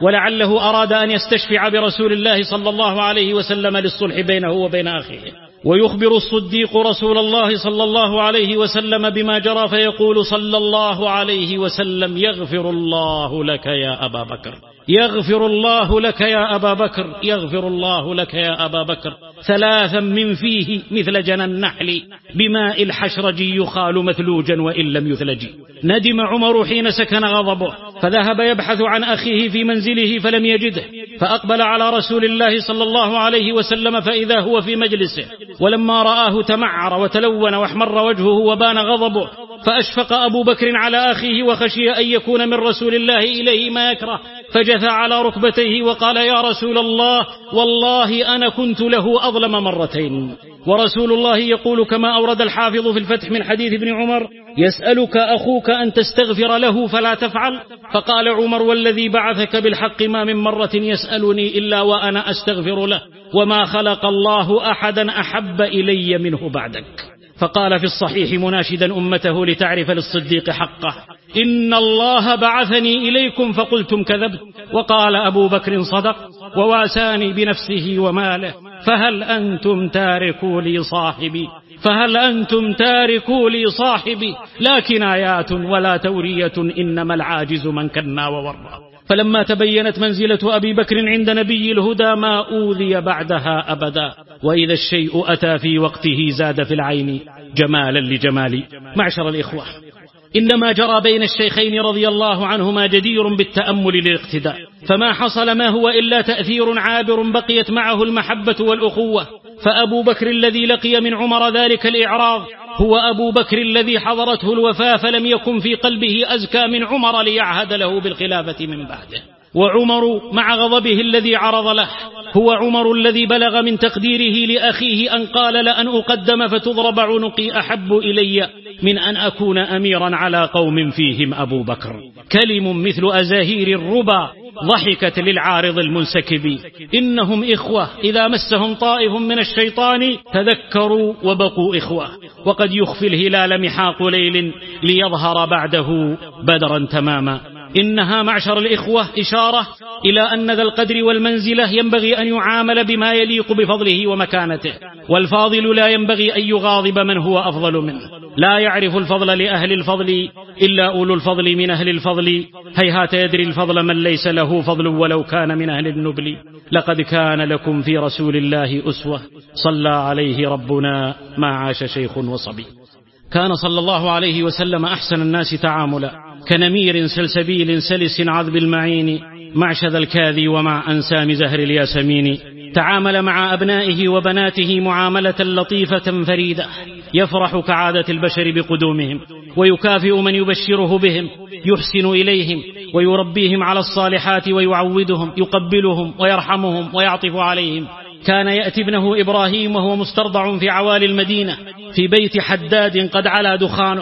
ولعله أراد أن يستشفع برسول الله صلى الله عليه وسلم للصلح بينه وبين أخيه. ويخبر الصديق رسول الله صلى الله عليه وسلم بما جرى فيقول صلى الله عليه وسلم: يغفر الله لك يا أبا بكر، يغفر الله لك يا أبا بكر، يغفر الله لك يا أبا بكر، ثلاثا من فيه مثل جنى النحل بماء الحشرج يخال مثلوجا وإن لم يثلج. ندم عمر حين سكن غضبه، فذهب يبحث عن أخيه في منزله فلم يجده، فأقبل على رسول الله صلى الله عليه وسلم فإذا هو في مجلسه، ولما رآه تمعر وتلون واحمر وجهه وبان غضبه، فأشفق أبو بكر على أخيه وخشي أن يكون من رسول الله إليه ما يكره، فجثى على ركبتيه وقال: يا رسول الله، والله أنا كنت له أظلم مرتين. ورسول الله يقول كما أورد الحافظ في الفتح من حديث ابن عمر: يسألك أخوك أن تستغفر له فلا تفعل، فقال عمر: والذي بعثك بالحق ما من مرة يسألني إلا وأنا أستغفر له، وما خلق الله أحدا أحب إلي منه بعدك. فقال في الصحيح مناشدا أمته لتعرف للصديق حقه: إن الله بعثني إليكم فقلتم كذبت، وقال أبو بكر صدق، وواساني بنفسه وماله، فهل أنتم تاركوا لي صاحبي، فهل أنتم تاركوا لي صاحبي، لا كنايات ولا تورية، إنما العاجز من كنا وورى. فلما تبينت منزلة أبي بكر عند نبي الهدى ما أوذي بعدها أبدا، وإذا الشيء أتى في وقته زاد في العين جمالا لجمال. معشر الإخوة، إنما جرى بين الشيخين رضي الله عنهما جدير بالتأمل للاقتداء، فما حصل ما هو إلا تأثير عابر بقيت معه المحبة والأخوة. فأبو بكر الذي لقي من عمر ذلك الإعراض هو أبو بكر الذي حضرته الوفاة فلم يكن في قلبه أزكى من عمر ليعهد له بالخلافة من بعده. وعمر مع غضبه الذي عرض له هو عمر الذي بلغ من تقديره لأخيه أن قال: لأن أقدم فتضرب عنقي أحب إلي من أن أكون أميرا على قوم فيهم أبو بكر. كلم مثل أزاهير الربا ضحكت للعارض المنسكب، إنهم إخوة إذا مسهم طائف من الشيطان تذكروا وبقوا إخوة، وقد يخفي الهلال محاق ليل ليظهر بعده بدرا تماما. إنها معشر الإخوة إشارة إلى أن ذا القدر والمنزلة ينبغي أن يعامل بما يليق بفضله ومكانته، والفاضل لا ينبغي أن يغاضب من هو أفضل منه. لا يعرف الفضل لأهل الفضل إلا أولو الفضل من أهل الفضل، هيهات يدري الفضل من ليس له فضل ولو كان من أهل النبل. لقد كان لكم في رسول الله أسوة، صلى عليه ربنا ما عاش شيخ وصبي. كان صلى الله عليه وسلم أحسن الناس تعاملا، كنمير سلسبيل سلس عذب المعين، مع شذا الكاذي ومع أنسام زهر الياسمين. تعامل مع أبنائه وبناته معاملة لطيفة فريدة، يفرح كعادة البشر بقدومهم، ويكافئ من يبشره بهم، يحسن إليهم ويربيهم على الصالحات ويعودهم، يقبلهم ويرحمهم ويعطف عليهم. كان يأتي ابنه إبراهيم وهو مسترضع في عوالي المدينة في بيت حداد قد علا دخانه،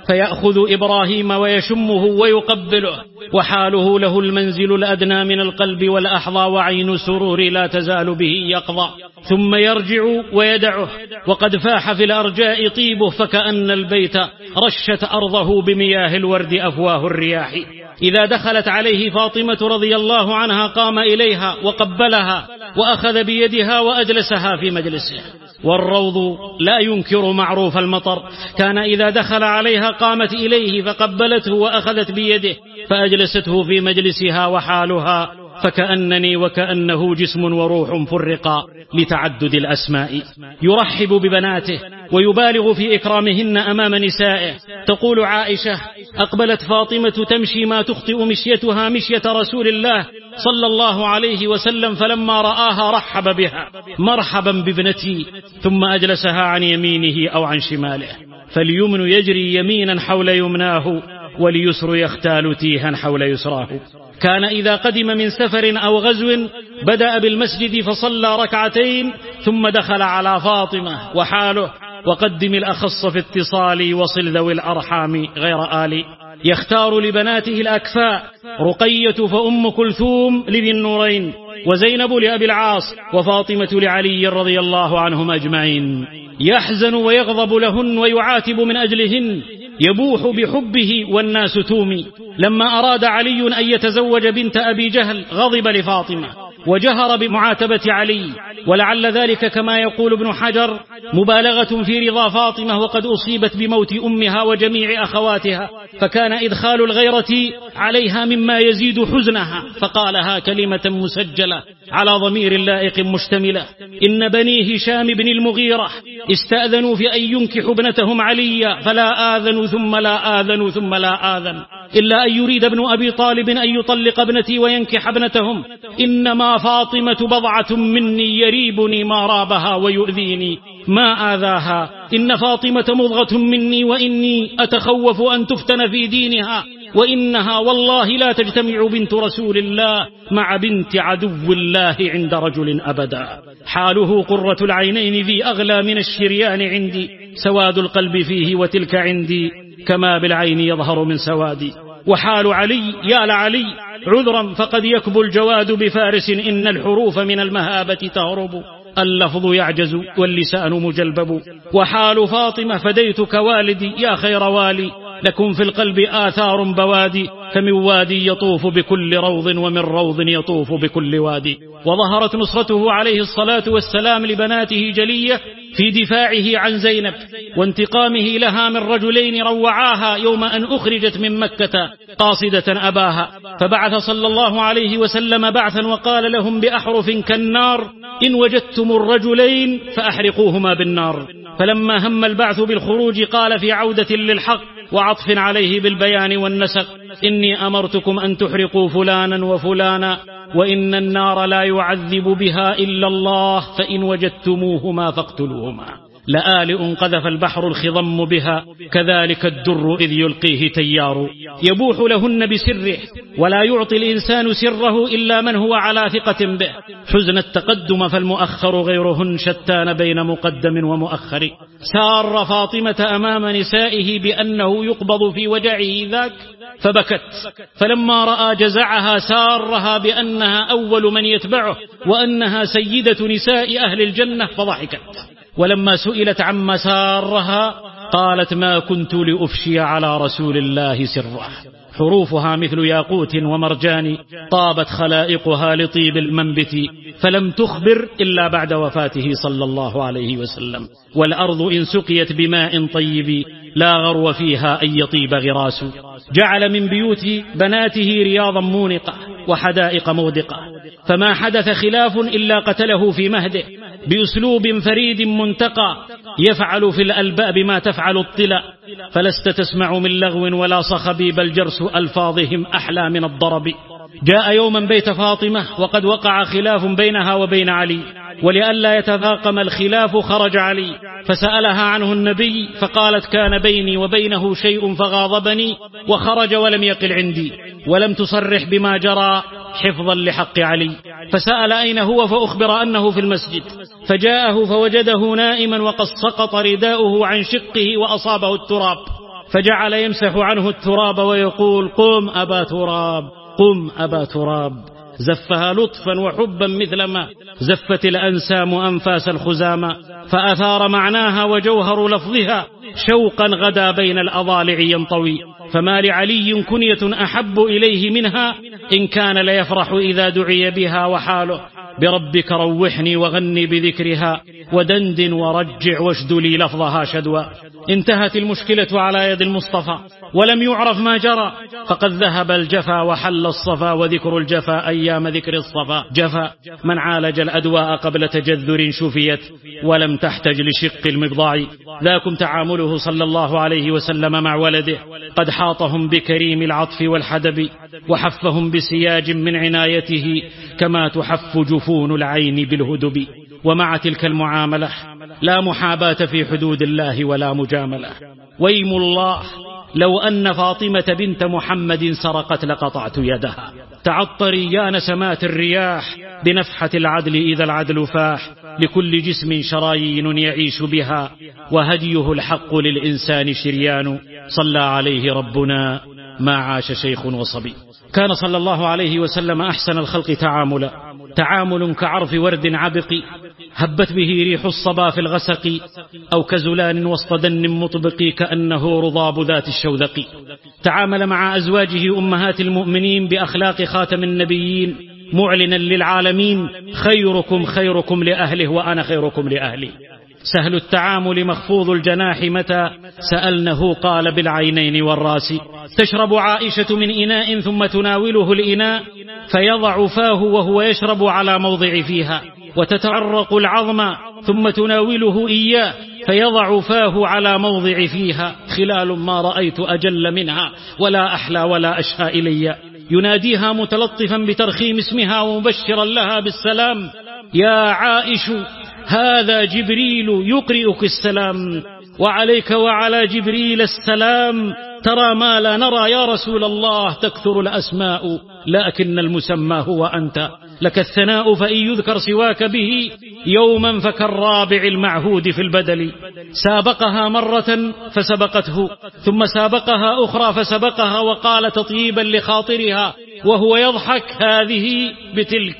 فيأخذ إبراهيم ويشمه ويقبله، وحاله له المنزل الأدنى من القلب والأحظى، وعين سرور لا تزال به يقظى، ثم يرجع ويدعه وقد فاح في الأرجاء طيبه، فكأن البيت رشت أرضه بمياه الورد أفواه الرياح. إذا دخلت عليه فاطمة رضي الله عنها قام إليها وقبلها وأخذ بيدها وأجلسها في مجلسه. والروض لا ينكر معروف المطر، كان إذا دخل عليها قامت إليه فقبلته وأخذت بيده فأجلسته في مجلسها، وحالها فكأنني وكأنه جسم وروح فرقا لتعدد الأسماء. يرحب ببناته ويبالغ في إكرامهن أمام نسائه. تقول عائشة: أقبلت فاطمة تمشي ما تخطئ مشيتها مشية رسول الله صلى الله عليه وسلم، فلما رآها رحب بها: مرحبا بابنتي، ثم أجلسها عن يمينه أو عن شماله. فاليمن يجري يمينا حول يمناه، واليسر يختال تيها حول يسراه. كان إذا قدم من سفر أو غزو بدأ بالمسجد فصلى ركعتين، ثم دخل على فاطمة، وحاله وقدم الأخص في اتصالي وصل ذوي الأرحام غير آلي. يختار لبناته الأكفاء، رقية فأم كلثوم لذي النورين، وزينب لأبي العاص، وفاطمة لعلي رضي الله عنهم أجمعين. يحزن ويغضب لهن ويعاتب من أجلهن، يبوح بحبه والناس تومي. لما أراد علي أن يتزوج بنت أبي جهل غضب لفاطمة وجهر بمعاتبة علي، ولعل ذلك كما يقول ابن حجر مبالغة في رضا فاطمة، وقد أصيبت بموت أمها وجميع أخواتها، فكان إدخال الغيرة عليها مما يزيد حزنها، فقالها كلمة مسجلة على ضمير لائق مشتملة: إن بني هشام بن المغيرة استأذنوا في أن ينكحوا ابنتهم عليا، فلا آذن ثم لا آذن ثم لا آذن، إلا أن يريد ابن أبي طالب أن يطلق ابنتي وينكح ابنتهم، إنما فاطمة بضعة مني يريبني ما رابها ويؤذيني ما آذاها، إن فاطمة مضغة مني وإني أتخوف أن تفتن في دينها، وإنها والله لا تجتمع بنت رسول الله مع بنت عدو الله عند رجل أبدا. حاله قرة العينين ذي أغلى من الشريان عندي، سواد القلب فيه وتلك عندي كما بالعين يظهر من سوادي. وحال علي يا لعلي عذرا فقد يكبو الجواد بفارس، إن الحروف من المهابة تهرب، اللفظ يعجز واللسان مجلبب. وحال فاطمة فديتك والدي يا خير والي، لكم في القلب آثار بوادي، فمن وادي يطوف بكل روض ومن روض يطوف بكل وادي. وظهرت نصرته عليه الصلاة والسلام لبناته جلية في دفاعه عن زينب وانتقامه لها من رجلين روعاها يوم أن أخرجت من مكة قاصدة أباها، فبعث صلى الله عليه وسلم بعثا وقال لهم بأحرف كالنار: إن وجدتم الرجلين فأحرقوهما بالنار. فلما هم البعث بالخروج قال في عودة للحق وعطف عليه بالبيان والنسق: إني أمرتكم أن تحرقوا فلانا وفلانا، وإن النار لا يعذب بها إلا الله، فإن وجدتموهما فاقتلوهما. لآلئ قذف البحر الخضم بها، كذلك الدر إذ يلقيه تيار. يبوح لهن بسره، ولا يعطي الإنسان سره إلا من هو على ثقة به. حزن التقدم فالمؤخر غيرهن شتان بين مقدم ومؤخر. سار فاطمة أمام نسائه بأنه يقبض في وجعه ذاك فبكت، فلما رأى جزعها سارها بأنها أول من يتبعه وأنها سيدة نساء أهل الجنة فضحكت. ولما سئلت عما سارها قالت: ما كنت لأفشي على رسول الله سره. حروفها مثل ياقوت ومرجان، طابت خلائقها لطيب المنبت، فلم تخبر إلا بعد وفاته صلى الله عليه وسلم. والأرض إن سقيت بماء طيب لا غرو فيها أن يطيب غراس. جعل من بيوت بناته رياضا مونقة وحدائق مغدقة، فما حدث خلاف إلا قتله في مهده بأسلوب فريد منتقى، يفعل في الألباب ما تفعل الطلا، فلست تسمع من لغو ولا صخب، بل جرس ألفاظهم أحلى من الضرب. جاء يوما بيت فاطمة وقد وقع خلاف بينها وبين علي، ولئلا يتفاقم الخلاف خرج علي فسألها عنه النبي، فقالت: كان بيني وبينه شيء فغاضبني وخرج ولم يقل عندي، ولم تصرح بما جرى حفظا لحق علي. فسأل أين هو، فأخبر أنه في المسجد، فجاءه فوجده نائما وقد سقط رداؤه عن شقه وأصابه التراب، فجعل يمسح عنه التراب ويقول: قم أبا تراب، قم أبا تراب. زفها لطفا وحبا مثلما زفت الأنسام أنفاس الخزامى، فأثار معناها وجوهر لفظها شوقا غدا بين الأضالع ينطوي. فما لعلي كنية أحب إليه منها، إن كان ليفرح إذا دعي بها. وحاله: بربك روحني وغني بذكرها، ودندن ورجع واشد لي لفظها شدوى. انتهت المشكلة على يد المصطفى ولم يعرف ما جرى، فقد ذهب الجفا وحل الصفا، وذكر الجفا أيام ذكر الصفا جفا. من عالج الأدواء قبل تجذر شفيت، ولم تحتج لشق المبضع. ذاكم تعامله صلى الله عليه وسلم مع ولده، قد حاطهم بكريم العطف والحدب، وحفهم بسياج من عنايته، كما تحف جفون العين بالهدب. ومع تلك المعاملة لا محاباة في حدود الله ولا مجاملة. ويم الله لو أن فاطمة بنت محمد سرقت لقطعت يدها. تعطري يا نسمات الرياح بنفحة العدل إذا العدل فاح، لكل جسم شرايين يعيش بها، وهديه الحق للإنسان شريان، صلى عليه ربنا ما عاش شيخ وصبي. كان صلى الله عليه وسلم أحسن الخلق تعاملا، تعامل كعرف ورد عبق هبت به ريح الصبا في الغسق، أو كزلان وسط دن مطبق كأنه رضاب ذات الشوذق. تعامل مع أزواجه أمهات المؤمنين بأخلاق خاتم النبيين، معلنا للعالمين: خيركم خيركم لأهله وأنا خيركم لأهلي. سهل التعامل مخفوض الجناح، متى سألنه قال بالعينين والراس. تشرب عائشة من إناء ثم تناوله الإناء فيضع فاه وهو يشرب على موضع فيها، وتتعرق العظم ثم تناوله إياه فيضع فاه على موضع فيها. خلال ما رأيت أجل منها ولا أحلى ولا أشهى إلي. يناديها متلطفا بترخيم اسمها ومبشرا لها بالسلام: يا عائش هذا جبريل يقرئك السلام، وعليك وعلى جبريل السلام. ترى ما لا نرى يا رسول الله، تكثر الأسماء لكن المسمى هو أنت. لك الثناء فإن يذكر سواك به يوما فكالرابع المعهود في البدل. سابقها مرة فسبقته، ثم سابقها أخرى فسبقها، وقال تطيبا لخاطرها وهو يضحك: هذه بتلك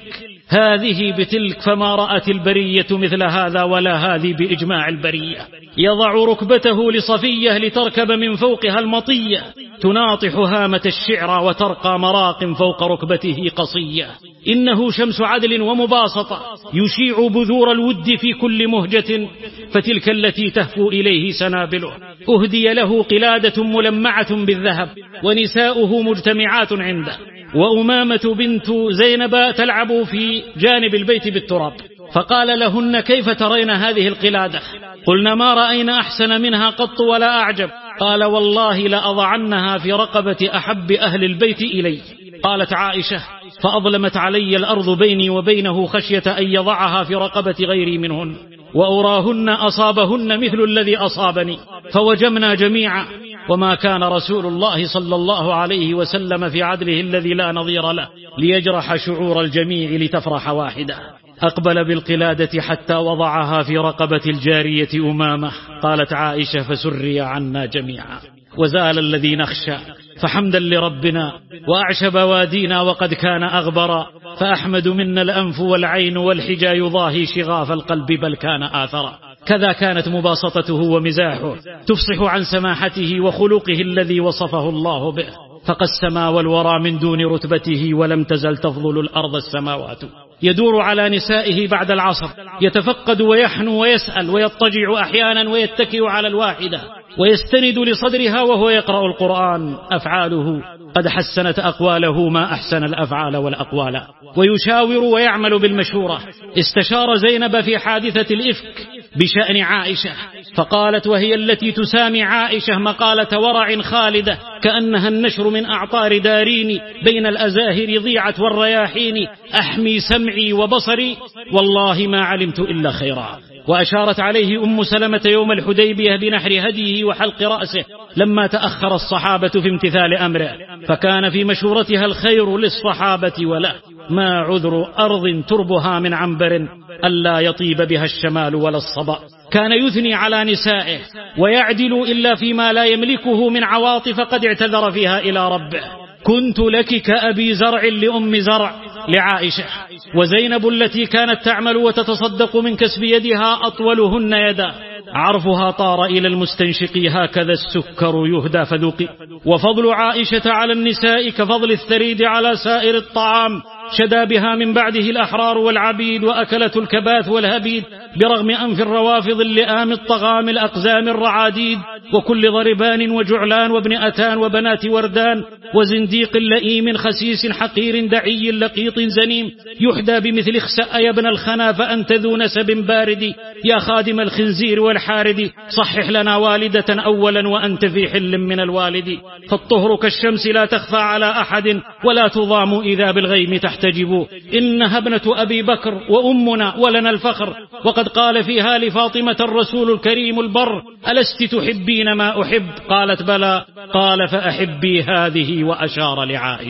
هذه بتلك. فما رأت البرية مثل هذا ولا هذه بإجماع البرية. يضع ركبته لصفية لتركب من فوقها المطية، تناطح هامة الشعر وترقى مراق فوق ركبته قصية. إنه شمس عدل ومباسطة، يشيع بذور الود في كل مهجة، فتلك التي تهفو إليه سنابله. أهدي له قلادة ملمعة بالذهب، ونساؤه مجتمعات عنده، وأمامة بنت زينب تلعب في جانب البيت بالتراب. فقال لهن: كيف ترين هذه القلادة؟ قلنا: ما رأينا أحسن منها قط ولا أعجب. قال: والله لأضعنها في رقبة أحب أهل البيت إلي. قالت عائشة: فأظلمت علي الأرض بيني وبينه خشية أن يضعها في رقبة غيري منهن، وأراهن أصابهن مثل الذي أصابني، فوجمنا جميعا. وما كان رسول الله صلى الله عليه وسلم في عدله الذي لا نظير له ليجرح شعور الجميع لتفرح واحدة. أقبل بالقلادة حتى وضعها في رقبة الجارية أمامة. قالت عائشة: فسري عنا جميعا وزال الذي نخشى، فحمدا لربنا. وأعشى بوادينا وقد كان أغبرا، فأحمد منا الأنف والعين والحجا يضاهي شغاف القلب بل كان آثرا. كذا كانت مباسطته ومزاحه، تفصح عن سماحته وخلقه الذي وصفه الله به. فقسما والورى من دون رتبته، ولم تزل تفضل الأرض السماوات. يدور على نسائه بعد العصر، يتفقد ويحنو ويسأل ويضطجع أحيانا ويتكئ على الواحدة ويستند لصدرها وهو يقرأ القرآن. أفعاله قد حسنت أقواله ما أحسن الأفعال والأقوال. ويشاور ويعمل بالمشورة. استشار زينب في حادثة الإفك بشأن عائشة، فقالت وهي التي تسامي عائشة مقالة ورع خالدة كأنها النشر من أعطار دارين بين الأزاهر ضيعت والرياحين: أحمي سمعي وبصري والله ما علمت إلا خيرا. وأشارت عليه أم سلمة يوم الحديبية بنحر هديه وحلق رأسه لما تأخر الصحابة في امتثال أمره، فكان في مشورتها الخير للصحابة وله. ما عذر أرض تربها من عنبر ألا يطيب بها الشمال ولا الصبا. كان يثني على نسائه ويعدل إلا فيما لا يملكه من عواطف قد اعتذر فيها إلى ربه. كنت لك كأبي زرع لأم زرع لعائشة. وزينب التي كانت تعمل وتتصدق من كسب يدها أطولهن يدا، عرفها طار إلى المستنشق هكذا السكر يهدى فذوقي. وفضل عائشة على النساء كفضل الثريد على سائر الطعام، شدا بها من بعده الأحرار والعبيد وأكلة الكباث والهبيد، برغم أنف الروافض اللئام الطغام الأقزام الرعاديد، وكل ضربان وجعلان وابن أتان وبنات وردان، وزنديق لئيم خسيس حقير دعي لقيط زنيم، يحدى بمثل اخسأ يا ابن الخنا فأنت ذو نسب بارد، يا خادم الخنزير والحارد صحح لنا والدة أولا وأنت في حل من الوالد. فالطهر كالشمس لا تخفى على أحد ولا تضام إذا بالغيم تحتجب، إنها ابنة أبي بكر وأمنا ولنا الفخر. وقد قال فيها لفاطمة الرسول الكريم البر: ألست تحبين ما أحب؟ قالت بلى. قال فأحبي هذه، وأشار لعائشة.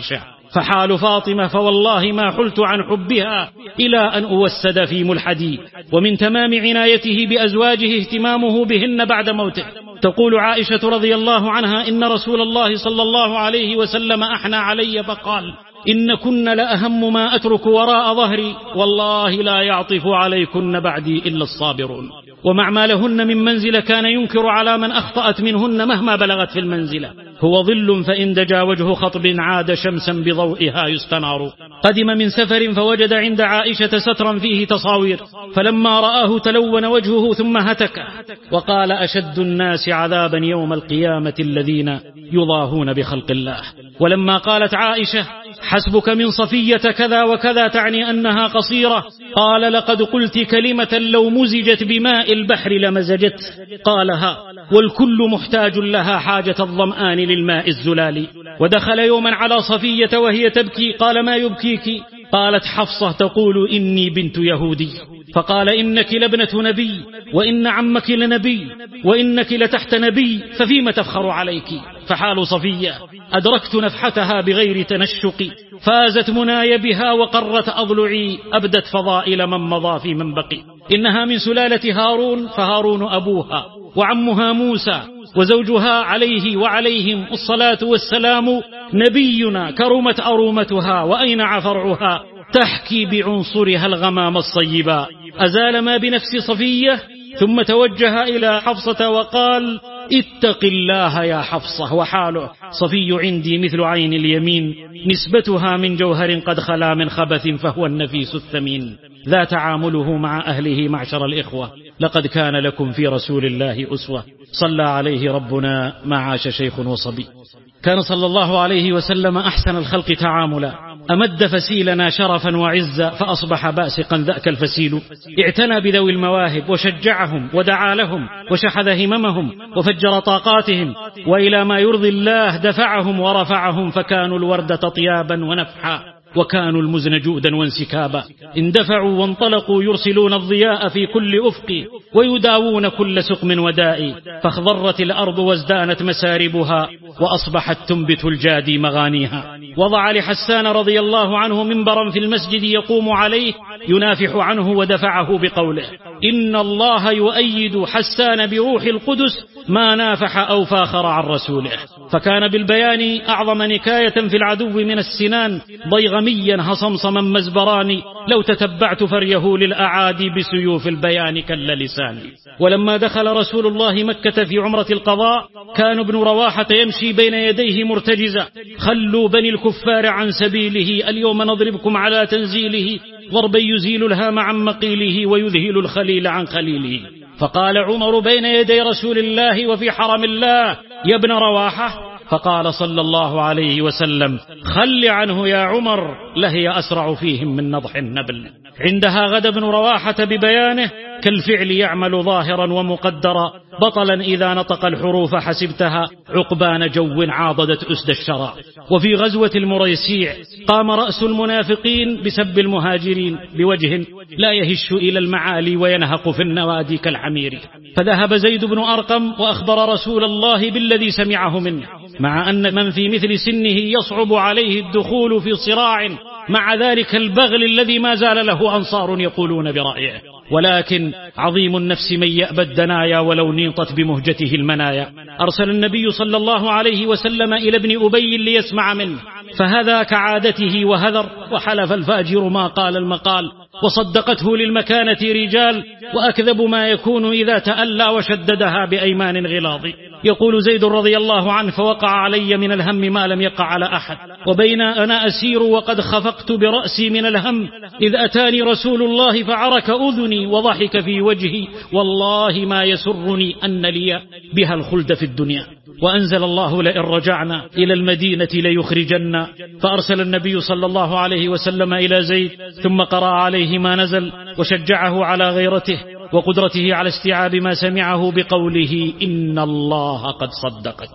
فحال فاطمة فوالله ما حلت عن حبها إلى أن أوسد في ملحدي. ومن تمام عنايته بأزواجه اهتمامه بهن بعد موته. تقول عائشة رضي الله عنها: إن رسول الله صلى الله عليه وسلم أحنى علي فقال: إن كن لأهم ما أترك وراء ظهري، والله لا يعطف عليكن بعدي إلا الصابرون. ومع ما لهن من منزلة كان ينكر على من أخطأت منهن مهما بلغت في المنزلة. هو ظل فإن دجا وجه خطب عاد شمسا بضوئها يستنار. قدم من سفر فوجد عند عائشة سترا فيه تصاوير، فلما رآه تلون وجهه ثم هتك وقال: أشد الناس عذابا يوم القيامة الذين يضاهون بخلق الله. ولما قالت عائشة: حسبك من صفية كذا وكذا، تعني أنها قصيرة، قال: لقد قلت كلمة لو مزجت بماء البحر لمزجت. قالها: والكل محتاج لها حاجة الظمآن للماء الزلال. ودخل يوما على صفية وهي تبكي، قال: ما يبكيك؟ قالت حفصة تقول: إني بنت يهودي. فقال: إنك لابنة نبي، وإن عمك لنبي، وإنك لتحت نبي، ففيم تفخر عليك؟ فحال صفية أدركت نفحتها بغير تنشق، فازت مناي بها وقرت أضلعي، أبدت فضائل من مضى في من بقي. إنها من سلالة هارون، فهارون أبوها، وعمها موسى، وزوجها عليه وعليهم الصلاة والسلام نبينا، كرمت أرومتها وأينع فرعها، تحكي بعنصرها الغمام الصيبا. أزال ما بنفس صفية ثم توجه إلى حفصة وقال: اتق الله يا حفصة. وحاله صفي عندي مثل عين اليمين، نسبتها من جوهر قد خلا من خبث، فهو النفيس الثمين. ذا تعامله مع أهله. معشر الإخوة، لقد كان لكم في رسول الله أسوة. صلى عليه ربنا ما عاش شيخ وصبي. كان صلى الله عليه وسلم أحسن الخلق تعاملا، أمد فسيلنا شرفا وعزا، فأصبح باسقا ذاك الفسيل. اعتنى بذوي المواهب وشجعهم ودعا لهم وشحذ هممهم وفجر طاقاتهم، وإلى ما يرضي الله دفعهم ورفعهم، فكانوا الوردة طيابا ونفحا، وكانوا المزن جودا وانسكابا. اندفعوا وانطلقوا يرسلون الضياء في كل أفق، ويداوون كل سقم وداء، فاخضرت الأرض وازدانت مساربها، وأصبحت تنبت الجادي مغانيها. وضع لحسان رضي الله عنه منبرا في المسجد يقوم عليه ينافح عنه، ودفعه بقوله: إن الله يؤيد حسان بروح القدس ما نافح أو فاخر عن رسوله. فكان بالبيان أعظم نكاية في العدو من السنان، ضيغميا هصمصما مزبران، لو تتبعت فريه للأعادي بسيوف البيان كل لسان. ولما دخل رسول الله مكة في عمرة القضاء، كان ابن رواحة يمشي بين يديه مرتجزا: خلوا بني الكفار عن سبيله، اليوم نضربكم على تنزيله، ضربا يزيل الهام عن مقيله، ويذهل الخليل عن خليله. فقال عمر بين يدي رسول الله وفي حرم الله: يا ابن رواحة. فقال صلى الله عليه وسلم: خل عنه يا عمر، لهي أسرع فيهم من نضح النبل. عندها غدا ابن رواحة ببيانه: كالفعل يعمل ظاهرا ومقدرا، بطلا إذا نطق الحروف حسبتها، عقبان جو عاضدت أسد الشرى. وفي غزوة المريسيع قام رأس المنافقين بسب المهاجرين بوجه لا يهش إلى المعالي وينهق في النوادي كالحمير، فذهب زيد بن أرقم وأخبر رسول الله بالذي سمعه منه، مع أن من في مثل سنه يصعب عليه الدخول في صراع مع ذلك البغل الذي ما زال له أنصار يقولون برأيه. ولكن عظيم النفس من يأبى الدنايا ولو نيطت بمهجته المنايا. أرسل النبي صلى الله عليه وسلم إلى ابن أبي ليسمع منه، فهذا كعادته وهذر، وحلف الفاجر ما قال المقال، وصدقته للمكانة رجال، وأكذب ما يكون إذا تألى وشددها بأيمان غلاظ. يقول زيد رضي الله عنه: فوقع علي من الهم ما لم يقع على أحد، وبين أنا أسير وقد خفقت برأسي من الهم، إذ أتاني رسول الله فعرك أذني وضحك في وجهي، والله ما يسرني أن لي بها الخلد في الدنيا. وأنزل الله: لئن رجعنا إلى المدينة ليخرجن. فأرسل النبي صلى الله عليه وسلم إلى زيد، ثم قرأ عليه ما نزل، وشجعه على غيرته وقدرته على استيعاب ما سمعه بقوله: إن الله قد صدقك.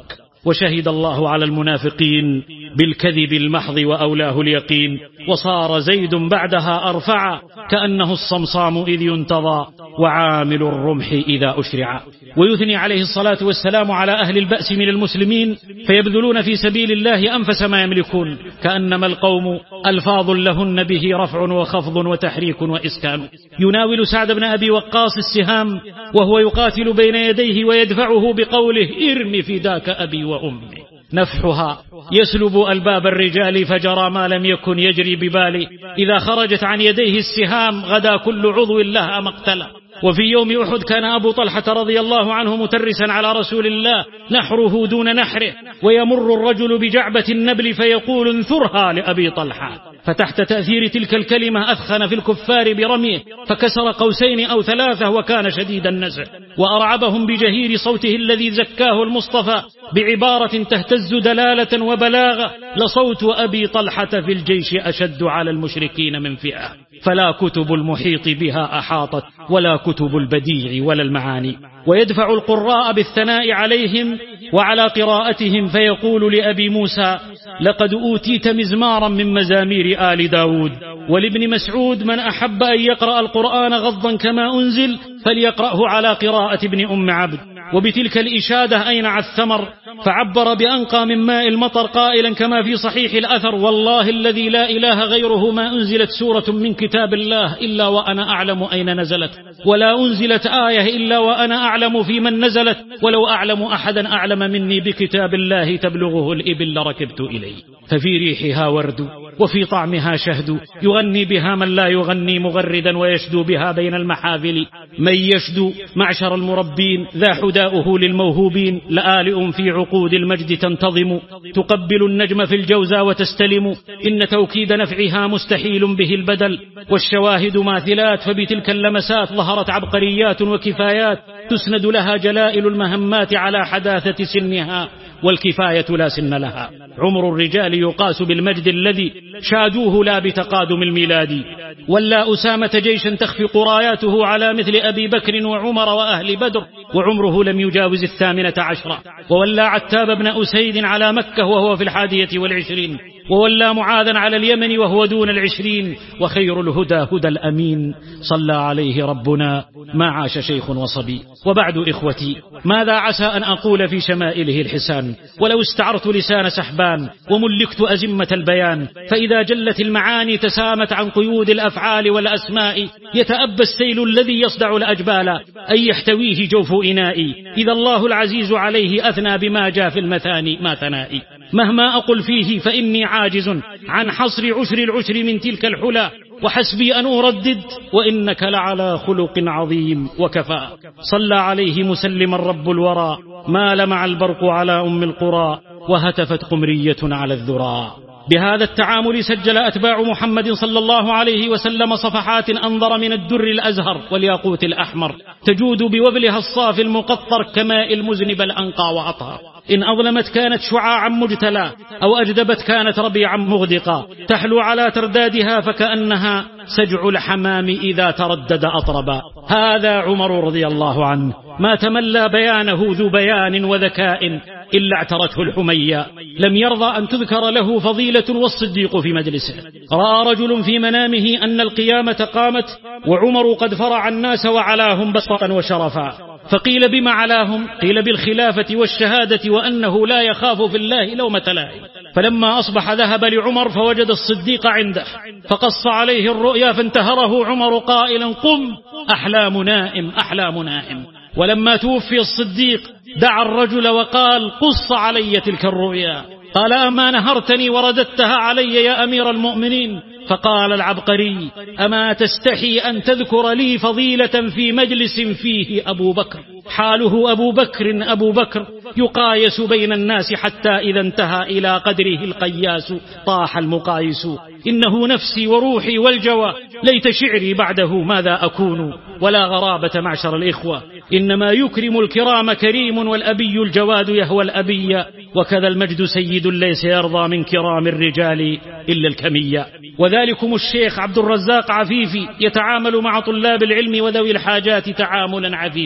وشهد الله على المنافقين بالكذب المحض وأولاه اليقين، وصار زيد بعدها أرفع كأنه الصمصام إذ ينتظى وعامل الرمح إذا أشرع. ويثني عليه الصلاة والسلام على أهل البأس من المسلمين فيبذلون في سبيل الله أنفس ما يملكون، كأنما القوم ألفاظ لهن به رفع وخفض وتحريك وإسكان. يناول سعد بن أبي وقاص السهام وهو يقاتل بين يديه ويدفعه بقوله ارم فداك أبي وأمي. نفحها يسلب ألباب الرجال فجرى ما لم يكن يجري ببالي، إذا خرجت عن يديه السهام غدا كل عضو لها مقتلا. وفي يوم أحد كان أبو طلحة رضي الله عنه مترسا على رسول الله نحره دون نحره، ويمر الرجل بجعبة النبل فيقول انثرها لأبي طلحة، فتحت تأثير تلك الكلمة أثخن في الكفار برميه فكسر قوسين أو ثلاثة وكان شديد النزع، وأرعبهم بجهير صوته الذي زكاه المصطفى بعبارة تهتز دلالة وبلاغة: لصوت أبي طلحة في الجيش أشد على المشركين من فئة، فلا كتب المحيط بها أحاطت ولا كتب البديع ولا المعاني. ويدفع القراء بالثناء عليهم وعلى قراءتهم فيقول لأبي موسى: لقد أوتيت مزمارا من مزامير آل داود. ولابن مسعود: من أحب أن يقرأ القرآن غضا كما أنزل فليقرأه على قراءة ابن أم عبد. وبتلك الإشادة أينع الثمر فعبر بأنقى من ماء المطر قائلا كما في صحيح الأثر: والله الذي لا إله غيره ما أنزلت سورة من كتاب الله إلا وأنا أعلم أين نزلت، ولا أنزلت آية إلا وأنا أعلم في من نزلت، ولو أعلم أحدا أعلم مني بكتاب الله تبلغه الإبل لركبت إليه. ففي ريحها ورد وفي طعمها شهد، يغني بها من لا يغني مغردا ويشدو بها بين المحافل. من يشدو معشر المربين ذا حداؤه للموهوبين، لآلئ في عقود المجد تنتظم، تقبل النجم في الجوزى وتستلم، إن توكيد نفعها مستحيل به البدل، والشواهد ماثلات، فبتلك اللمسات ظهرت عبقريات وكفايات تسند لها جلائل المهمات على حداثة سنها، والكفاية لا سن لها. عمر الرجال يقاس بالمجد الذي شادوه لا بتقادم الميلاد. ولا أسامة جيشا تخفق راياته على مثل أبي بكر وعمر وأهل بدر وعمره لم يجاوز الثامنة عشرة. وولى عتاب بن أسيد على مكة وهو في الحادية والعشرين، وولى معاذا على اليمن وهو دون العشرين. وخير الهدى هدى الأمين صلى عليه ربنا ما عاش شيخ وصبي. وبعد إخوتي، ماذا عسى أن أقول في شمائله الحسان؟ ولو استعرت لسان سحبان وملكت أزمة البيان، فإذا جلت المعاني تسامت عن قيود الأفعال والأسماء، يتأبى السيل الذي يصدع الأجبال أن يحتويه جوف إنائي، إذا الله العزيز عليه أثنى بما جاء في المثاني ما ثنائي. مهما أقل فيه فإني عاجز عن حصر عشر العشر من تلك الحلى، وحسبي أن أردد وإنك لعلى خلق عظيم وكفى. صلى عليه مسلما رب الورى، ما لمع البرق على أم القرى، وهتفت قمرية على الذرى. بهذا التعامل سجل أتباع محمد صلى الله عليه وسلم صفحات أنظر من الدر الأزهر والياقوت الأحمر، تجود بوبلها الصافي المقطر كماء المذنب الأنقى وأطهر. إن أظلمت كانت شعاعا مجتلى، أو أجدبت كانت ربيعا مغدقا، تحلو على تردادها فكأنها سجع الحمام إذا تردد أطربا. هذا عمر رضي الله عنه، ما تملى بيانه ذو بيان وذكاء إلا اعترته الحمية، لم يرضى أن تذكر له فضيلة والصديق في مجلسه. رأى رجل في منامه أن القيامة قامت وعمر قد فرع الناس وعلاهم بسطا وشرفا، فقيل بما علاهم؟ قيل بالخلافة والشهادة وأنه لا يخاف في الله لومة لائم. فلما أصبح ذهب لعمر فوجد الصديق عنده، فقص عليه الرؤيا فانتهره عمر قائلا: قم، أحلام نائم أحلام نائم. ولما توفي الصديق دعا الرجل وقال: قص علي تلك الرؤيا. قال: أما نهرتني ورددتها علي يا أمير المؤمنين؟ فقال العبقري: أما تستحي أن تذكر لي فضيلة في مجلس فيه أبو بكر؟ حاله أبو بكر أبو بكر يقايس بين الناس، حتى إذا انتهى إلى قدره القياس طاح المقايس. إنه نفسي وروحي والجوى، ليت شعري بعده ماذا أكون. ولا غرابة معشر الإخوة، إنما يكرم الكرام كريم، والأبي الجواد يهوى الأبي، وكذا المجد سيد ليس يرضى من كرام الرجال إلا الكمية. وذلكم الشيخ عبد الرزاق عفيفي يتعامل مع طلاب العلم وذوي الحاجات تعاملا عفيفي،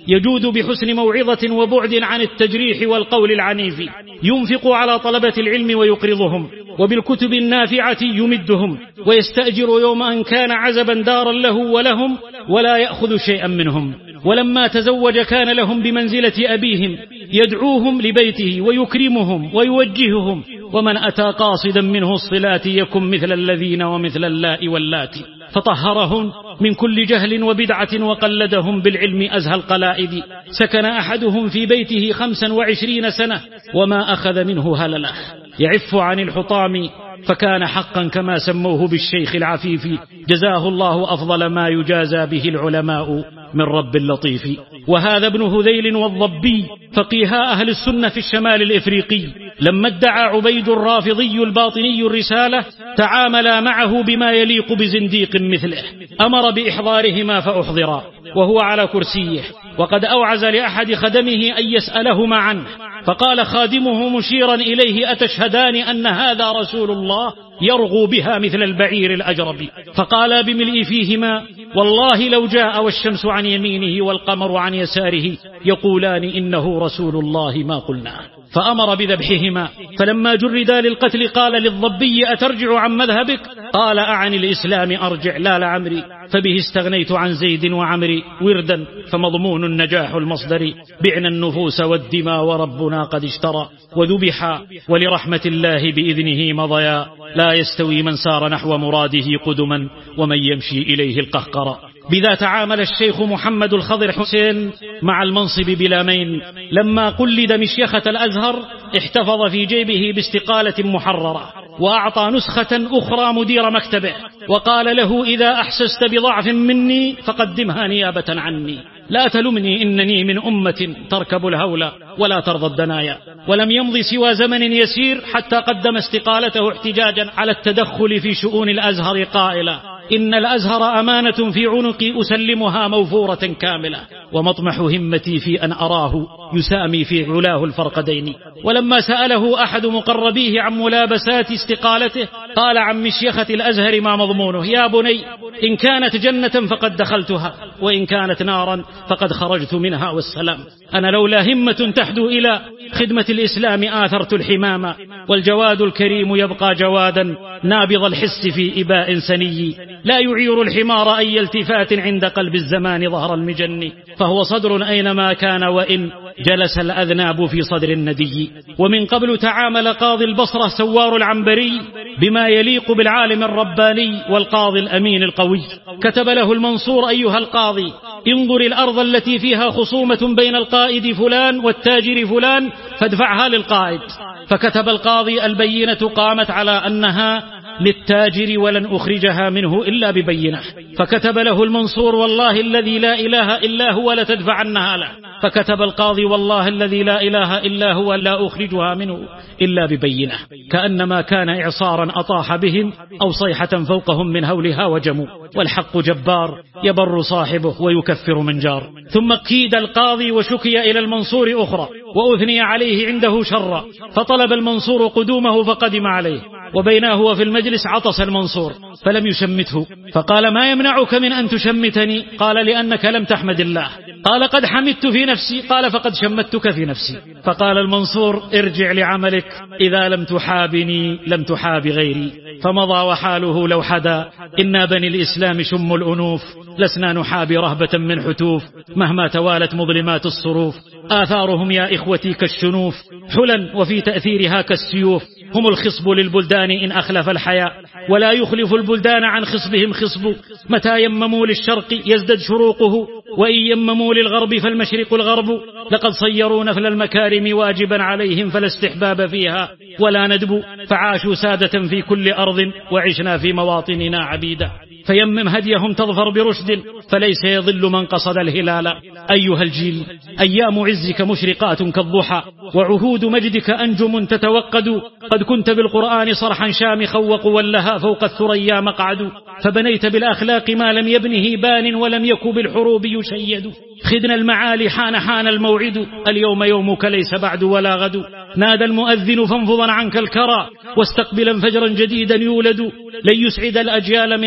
يجود بحسن موعظة وبعد عن التجريح والقول العنيف، ينفق على طلبة العلم ويقرضهم، وبالكتب النافعة يمدهم، ويستأجر يوم أن كان عزبا دارا له ولهم، ولا يأخذ شيئا منهم. ولما تزوج كان لهم بمنزلة أبيهم، يدعوهم لبيته ويكرمهم ويوجههم، ومن أتى قاصدا منه الصلات يكن مثل الذين ومثل اللاء واللاتي، فطهرهم من كل جهل وبدعة وقلدهم بالعلم أزهى القلائد. سكن أحدهم في بيته خمسا وعشرين سنة وما أخذ منه هلله، يعف عن الحطام، فكان حقا كما سموه بالشيخ العفيف، جزاه الله أفضل ما يجازى به العلماء من رب اللطيف. وهذا ابن هذيل والضبي فقيها أهل السنة في الشمال الإفريقي، لما ادعى عبيد الرافضي الباطني الرسالة تعاملا معه بما يليق بزنديق مثله، أمر بإحضارهما فأحضرا وهو على كرسيه، وقد أوعز لأحد خدمه أن يسألهما عنه، فقال خادمه مشيرا إليه: أتشهدان أن هذا رسول الله يرغو بها مثل البعير الأجرب؟ فقال بملء فيهما: والله لو جاء والشمس عن يمينه والقمر عن يساره يقولان إنه رسول الله ما قلنا. فأمر بذبحهما. فلما جردا للقتل قال للضبي: أترجع عن مذهبك؟ قال: أعن الإسلام أرجع لا لعمري، فبه استغنيت عن زيد وعمري وردا، فمضمون النجاح المصدر، بعنا النفوس والدماء وربنا قد اشترى، وذبحا ولرحمة الله بإذنه مضيا، لا يستوي من سار نحو مراده قدما ومن يمشي إليه القهقرى. بذا تعامل الشيخ محمد الخضر حسين مع المنصب بلامين. لما قلد مشيخة الأزهر احتفظ في جيبه باستقالة محررة، وأعطى نسخة أخرى مدير مكتبه، وقال له: إذا أحسست بضعف مني فقدمها نيابة عني، لا تلمني إنني من أمة تركب الهول ولا ترضى الدنايا. ولم يمض سوى زمن يسير حتى قدم استقالته احتجاجا على التدخل في شؤون الأزهر قائلا: إن الأزهر أمانة في عنقي أسلمها موفورة كاملة، ومطمح همتي في أن أراه يسامي في علاه الفرقدين. ولما سأله أحد مقربيه عن ملابسات استقالته قال عن مشيخة الأزهر ما مضمونه: يا بني، إن كانت جنة فقد دخلتها، وإن كانت نارا فقد خرجت منها والسلام. أنا لولا همة تحدو إلى خدمة الإسلام آثرت الحمامة، والجواد الكريم يبقى جوادا نابض الحس في إباء سني، لا يعير الحمار أي التفات عند قلب الزمان ظهر المجن، فهو صدر أينما كان وإن جلس الأذناب في صدر الندي. ومن قبل تعامل قاضي البصرة سوار العنبري بما يليق بالعالم الرباني والقاضي الأمين القوي. كتب له المنصور: أيها القاضي، انظر الأرض التي فيها خصومة بين القائد فلان والتاجر فلان فادفعها للقائد. فكتب القاضي: البينة قامت على أنها للتاجر ولن أخرجها منه إلا ببينة. فكتب له المنصور: والله الذي لا إله إلا هو لتدفعنها له. فكتب القاضي: والله الذي لا إله إلا هو لا أخرجها منه إلا ببينة. كأنما كان إعصارا أطاح بهم أو صيحة فوقهم من هولها وجموا. والحق جبار يبر صاحبه ويكفر من جار. ثم كيد القاضي وشكي إلى المنصور أخرى، وأثني عليه عنده شرا، فطلب المنصور قدومه فقدم عليه، وبينه هو في المجلس عطس المنصور فلم يشمته، فقال: ما يمنعك من أن تشمتني؟ قال: لأنك لم تحمد الله. قال: قد حمدت في نفسي. قال: فقد شمتك في نفسي. فقال المنصور: ارجع لعملك، إذا لم تحابني لم تحاب غيري. فمضى وحاله لو حدا. إنا بني الإسلام شم الأنوف، لسنا نحابي رهبة من حتوف، مهما توالت مظلمات الصروف. آثارهم يا إخوتي كالشنوف، حلا وفي تأثيرها كالسيوف. هم الخصب للبلدان إن أخلف الحياء، ولا يخلف البلدان عن خصبهم خصب. متى يمموا للشرق يزدد شروقه، وإن يمموا للغرب فالمشرق الغرب. لقد صيروا نفل المكارم واجبا عليهم، فلا استحباب فيها ولا ندب. فعاشوا سادة في كل أرض، وعشنا في مواطننا عبيدا. فيمم هديهم تظفر برشد، فليس يضل من قصد الهلال. أيها الجيل، أيام عزك مشرقات كالضحى، وعهود مجدك أنجم تتوقد. قد كنت بالقرآن صرحا شامخا، وقولها فوق الثريا مقعد. فبنيت بالأخلاق ما لم يبنه بان، ولم يك بالحروب يشيد. خدنا المعالي حان حان الموعد، اليوم يومك ليس بعد ولا غد. نادى المؤذن فانفضا عنك الكرى، واستقبلا فجرا جديدا يولد. لن يسعد الأجيال من أعمال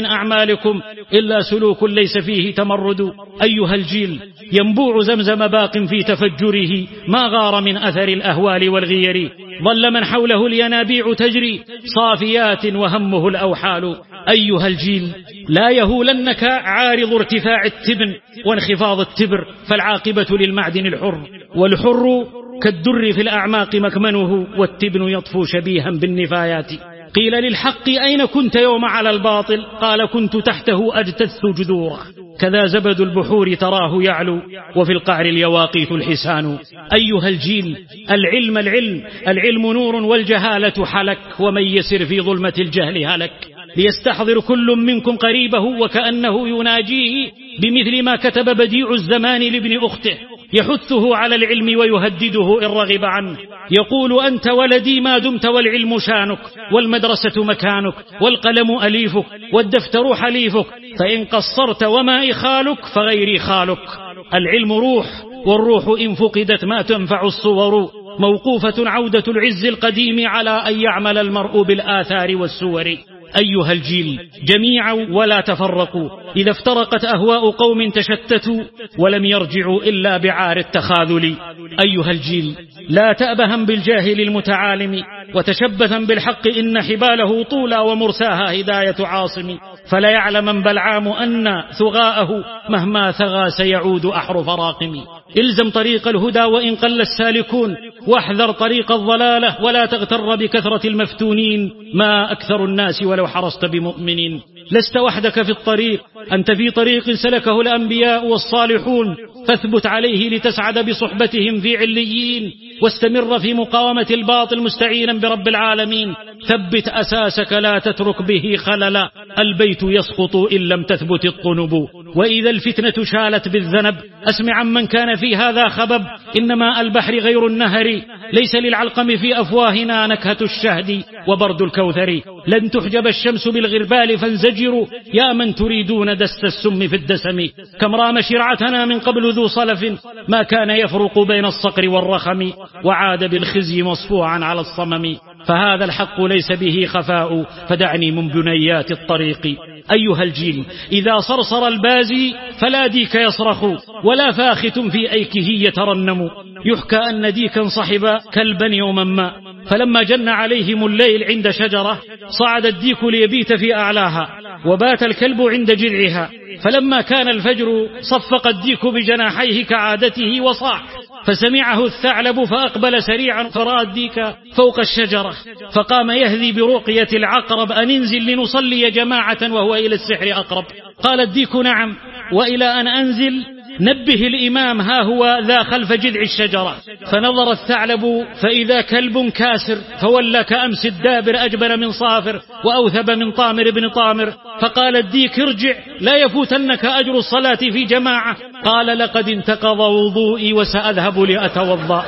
أعمالكم إلا سلوك ليس فيه تمرد. أيها الجيل، ينبوع زمزم باق في تفجره، ما غار من أثر الأهوال والغير. ظل من حوله الينابيع تجري، صافيات وهمه الأوحال. أيها الجيل، لا يهولنك عارض ارتفاع التبن وانخفاض التبر، فالعاقبة للمعدن الحر، والحر كالدر في الأعماق مكمنه، والتبن يطفو شبيها بالنفايات. قيل للحق أين كنت يوم على الباطل؟ قال كنت تحته أجتث جذوره. كذا زبد البحور تراه يعلو، وفي القعر اليواقيت الحسان. أيها الجيل، العلم العلم العلم نور، والجهالة حلك، ومن يسر في ظلمة الجهل هلك. ليستحضر كل منكم قريبه وكأنه يناجيه، بمثل ما كتب بديع الزمان لابن أخته، يحثه على العلم ويهدده إن رغب عنه. يقول أنت ولدي ما دمت، والعلم شانك، والمدرسة مكانك، والقلم أليفك، والدفتر حليفك، فإن قصرت وما إخالك فغيري خالك. العلم روح، والروح إن فقدت ما تنفع الصور. موقوفة عودة العز القديم على أن يعمل المرء بالآثار والسور. أيها الجيل، جميعا ولا تفرقوا، إذا افترقت أهواء قوم تشتتوا، ولم يرجعوا إلا بعار التخاذل. أيها الجيل، لا تأبهم بالجاهل المتعالم، وتشبثا بالحق إن حباله طولا، ومرساها هداية عاصم. فلا يعلم بلعام أن ثغاءه مهما ثغى سيعود أحرف راقم. إلزم طريق الهدى وإن قل السالكون، واحذر طريق الضلالة، ولا تغتر بكثرة المفتونين. ما أكثر الناس ولو حرصت بمؤمنين. لست وحدك في الطريق، أنت في طريق سلكه الأنبياء والصالحون، فاثبت عليه لتسعد بصحبتهم في عليين، واستمر في مقاومة الباطل مستعينا برب العالمين. ثبت أساسك لا تترك به خللا، البيت يسقط إن لم تثبت الطنب. وإذا الفتنة شالت بالذنب، أسمع عن من كان في هذا خبب. إنما البحر غير النهر، ليس للعلقم في أفواهنا نكهة الشهد وبرد الكوثر. لن تحجب الشمس بالغربال فانزجروا، يا من تريدون دس السم في الدسم. كم رام شرعتنا من قبل ذو صلف، ما كان يفرق بين الصقر والرخم، وعاد بالخزي مصفوعا على الصمم. فهذا الحق ليس به خفاء، فدعني من بنيات الطريق. أيها الجيل، إذا صرصر البازي فلا ديك يصرخ، ولا فاخت في أيكه يترنم. يحكى أن ديكا صحب كلبا يوما ما، فلما جن عليهم الليل عند شجرة، صعد الديك ليبيت في أعلاها، وبات الكلب عند جذعها. فلما كان الفجر صفق الديك بجناحيه كعادته وصاح، فسمعه الثعلب فأقبل سريعا، فرأى الديك فوق الشجرة، فقام يهذي برقية العقرب أن انزل لنصلي جماعة وهو إلى السحر أقرب. قال الديك نعم، وإلى أن أنزل نبه الإمام، ها هو ذا خلف جذع الشجرة. فنظر الثعلب فإذا كلب كاسر، فولى كأمس الدابر أجبن من صافر، وأوثب من طامر بن طامر. فقال الديك ارجع، لا يفوتنك أجر الصلاة في جماعة. قال لقد انتقض وضوئي وسأذهب لأتوضأ.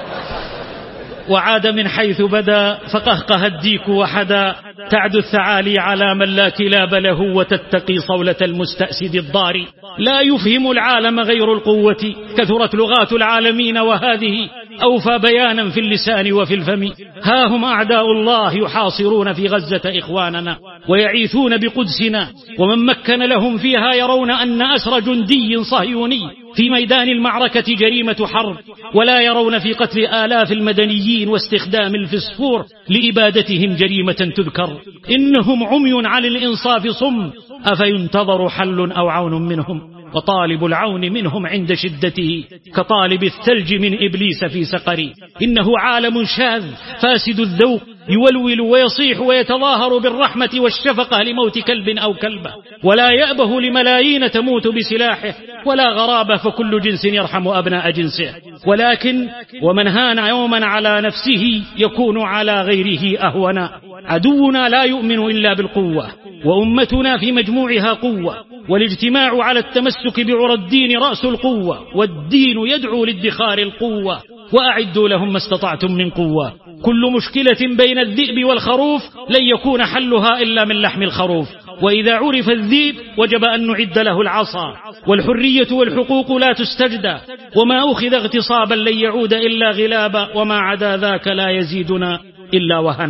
وعاد من حيث بدا، فقهقه الديك وحدا. تعد الثعالي على من لا كلاب له، وتتقي صولة المستأسد الضار. لا يفهم العالم غير القوة، كثرت لغات العالمين، وهذه أوفى بيانا في اللسان وفي الفم. ها هم أعداء الله يحاصرون في غزة إخواننا، ويعيثون بقدسنا، ومن مكن لهم فيها يرون أن أسر جندي صهيوني في ميدان المعركة جريمة حرب، ولا يرون في قتل آلاف المدنيين واستخدام الفسفور لإبادتهم جريمة تذكر. إنهم عمي عن الإنصاف صم، أفينتظر حل أو عون منهم؟ وطالب العون منهم عند شدته كطالب الثلج من إبليس في سقر. إنه عالم شاذ فاسد الذوق، يولول ويصيح ويتظاهر بالرحمة والشفقة لموت كلب أو كلبة، ولا يأبه لملايين تموت بسلاحه، ولا غرابة فكل جنس يرحم أبناء جنسه. ولكن ومن هان يوما على نفسه يكون على غيره أهونا. عدونا لا يؤمن إلا بالقوة، وأمتنا في مجموعها قوة، والاجتماع على التمسك بعرى الدين رأس القوة، والدين يدعو لادخار القوة. وأعدوا لهم ما استطعتم من قوة. كل مشكلة بين الذئب والخروف لن يكون حلها إلا من لحم الخروف، وإذا عرف الذئب وجب أن نعد له العصا. والحرية والحقوق لا تستجدى، وما أخذ اغتصابا لن يعود إلا غلابا، وما عدا ذاك لا يزيدنا إلا وهنا.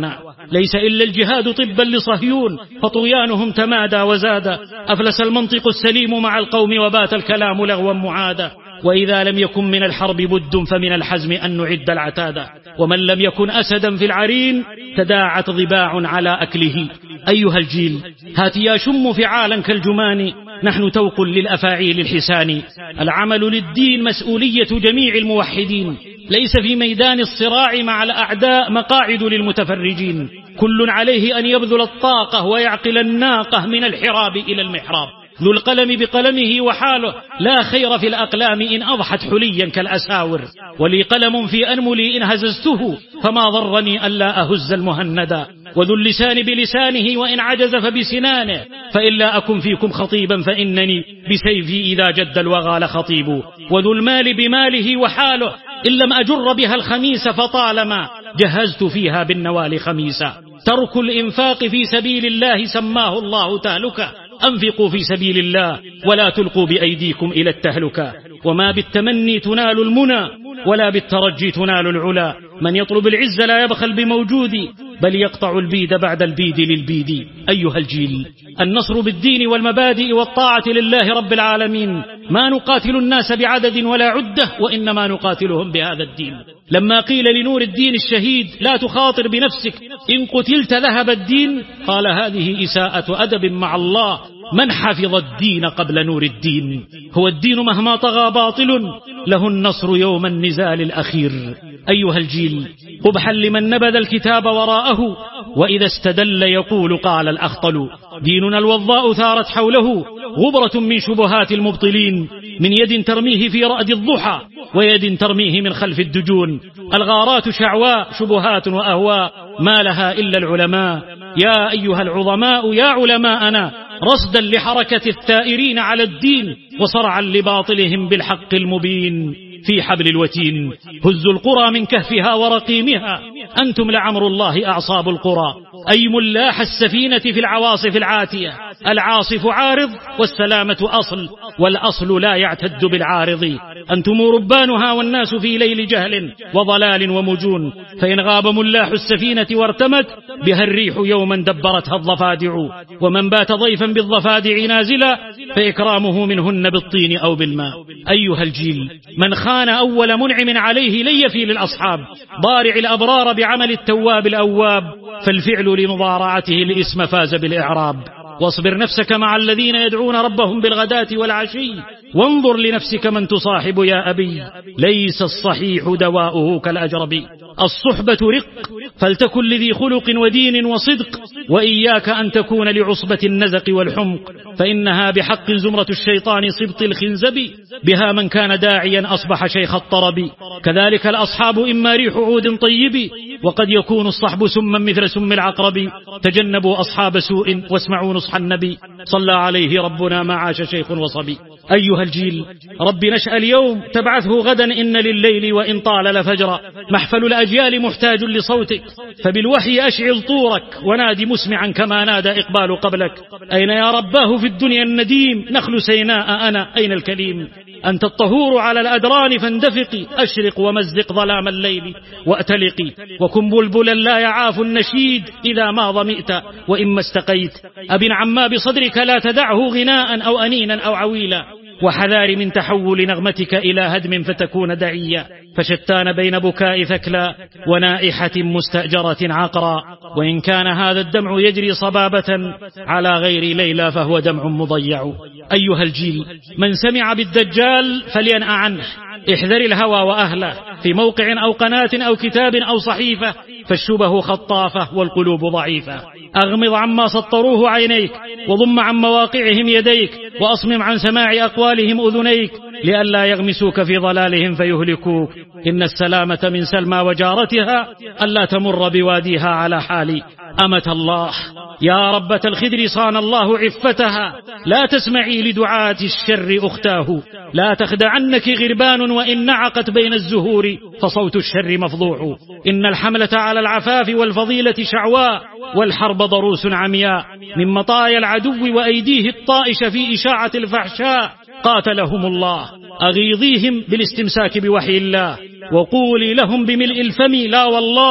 ليس إلا الجهاد طبا لصهيون فطغيانهم تمادى وزاد. أفلس المنطق السليم مع القوم وبات الكلام لغوا معادا. وإذا لم يكن من الحرب بد فمن الحزم أن نعد العتاد. ومن لم يكن أسدا في العرين تداعت ضباع على أكله. أيها الجيل هات يا شم فعالا كالجمان نحن توق للأفاعيل الحسان. العمل للدين مسؤولية جميع الموحدين ليس في ميدان الصراع مع الأعداء مقاعد للمتفرجين. كل عليه أن يبذل الطاقة ويعقل الناقة من الحراب إلى المحراب. ذو القلم بقلمه وحاله لا خير في الأقلام إن أضحت حليا كالأساور. ولي قلم في أنملي إن هززته فما ضرني ألا أهز المهندا. وذو اللسان بلسانه وإن عجز فبسنانه فإلا أكن فيكم خطيبا فإنني بسيفي إذا جد الوغى لخطيب. وذو المال بماله وحاله إن لم أجر بها الخميس فطالما جهزت فيها بالنوال خميسا. ترك الإنفاق في سبيل الله سماه الله تهلكة. أنفقوا في سبيل الله ولا تلقوا بأيديكم إلى التهلكة. وما بالتمني تنال المنى ولا بالترجي تنال العلا. من يطلب العز لا يبخل بموجود بل يقطع البيد بعد البيد للبيد. أيها الجيل النصر بالدين والمبادئ والطاعة لله رب العالمين. ما نقاتل الناس بعدد ولا عدة وإنما نقاتلهم بهذا الدين. لما قيل لنور الدين الشهيد لا تخاطر بنفسك إن قتلت ذهب الدين قال هذه إساءة أدب مع الله. من حفظ الدين قبل نور الدين. هو الدين مهما طغى باطل له النصر يوم النزال الأخير. أيها الجيل قبحا لمن نبذ الكتاب وراءه وإذا استدل يقول قال الأخطل. ديننا الوضاء ثارت حوله غبرة من شبهات المبطلين. من يد ترميه في رأد الضحى ويد ترميه من خلف الدجون. الغارات شعواء شبهات وأهواء ما لها إلا العلماء. يا أيها العظماء يا علماءنا رصدا لحركة الثائرين على الدين وصرعا لباطلهم بالحق المبين. في حبل الوتين هزوا القرى من كهفها ورقيمها أنتم لعمر الله أعصاب القرى. أي ملاح السفينة في العواصف العاتية. العاصف عارض والسلامة أصل والأصل لا يعتد بالعارض. أنتم ربانها والناس في ليل جهل وضلال ومجون. فإن غاب ملاح السفينة وارتمت بها الريح يوما دبرتها الضفادع. ومن بات ضيفا بالضفادع نازلا فإكرامه منهن بالطين أو بالماء. أيها الجيل من خان أول منعم عليه لن يفي للأصحاب. ضارع الأبرار بعمل التواب الأواب فالفعل لمضارعته الاسم فاز بالإعراب. واصبر نفسك مع الذين يدعون ربهم بالغداة والعشي وانظر لنفسك من تصاحب يا أبي. ليس الصحيح دواؤه كالأجربي. الصحبة رق فلتكن لذي خلق ودين وصدق. وإياك أن تكون لعصبة النزق والحمق فإنها بحق زمرة الشيطان صبط الخنزب. بها من كان داعيا أصبح شيخ الطرب. كذلك الأصحاب إما ريح عود طيب وقد يكون الصحب سما مثل سم العقرب. تجنبوا أصحاب سوء واسمعوا نصح النبي صلى عليه ربنا ما عاش شيخ وصبي. أيها الجيل رب نشأ اليوم تبعثه غدا إن لليل وإن طال لفجرا. محفل الأجيال محتاج لصوتك فبالوحي أشعل طورك ونادي مسمعا كما نادى إقبال قبلك. أين يا رباه في الدنيا النديم نخل سيناء أنا أين الكليم. أنت الطهور على الأدران فاندفقي أشرق ومزق ظلام الليل وأتلقي. وكن بلبلا لا يعاف النشيد إذا ما ظمئت وإما استقيت. أبن عما بصدرك لا تدعه غناء أو أنينا أو عويلا. وحذار من تحول نغمتك إلى هدم فتكون دعيا. فشتان بين بكاء ثكلى ونائحة مستأجرة عقرا. وإن كان هذا الدمع يجري صبابة على غير ليلى فهو دمع مضيع. أيها الجيل من سمع بالدجال فلينأ عنه. احذر الهوى وأهله في موقع أو قناة أو كتاب أو صحيفة فالشبه خطافة والقلوب ضعيفة. أغمض عما سطروه عينيك وضم عن مواقعهم يديك وأصمم عن سماع أقوالهم أذنيك لئلا يغمسوك في ضلالهم فيهلكوك. إن السلامة من سلمى وجارتها ألا تمر بواديها على حال. أمة الله يا ربة الخدر صان الله عفتها لا تسمعي لدعاة الشر أختاه. لا تخدعنك غربان وإن نعقت بين الزهور فصوت الشر مفضوع. إن الحملة على العفاف والفضيلة شعواء والحرب ضروس عمياء. من مطايا العدو وأيديه الطائش في إشاعة الفحشاء قاتلهم الله. أغيظيهم بالاستمساك بوحي الله وقولي لهم بملء الفم لا والله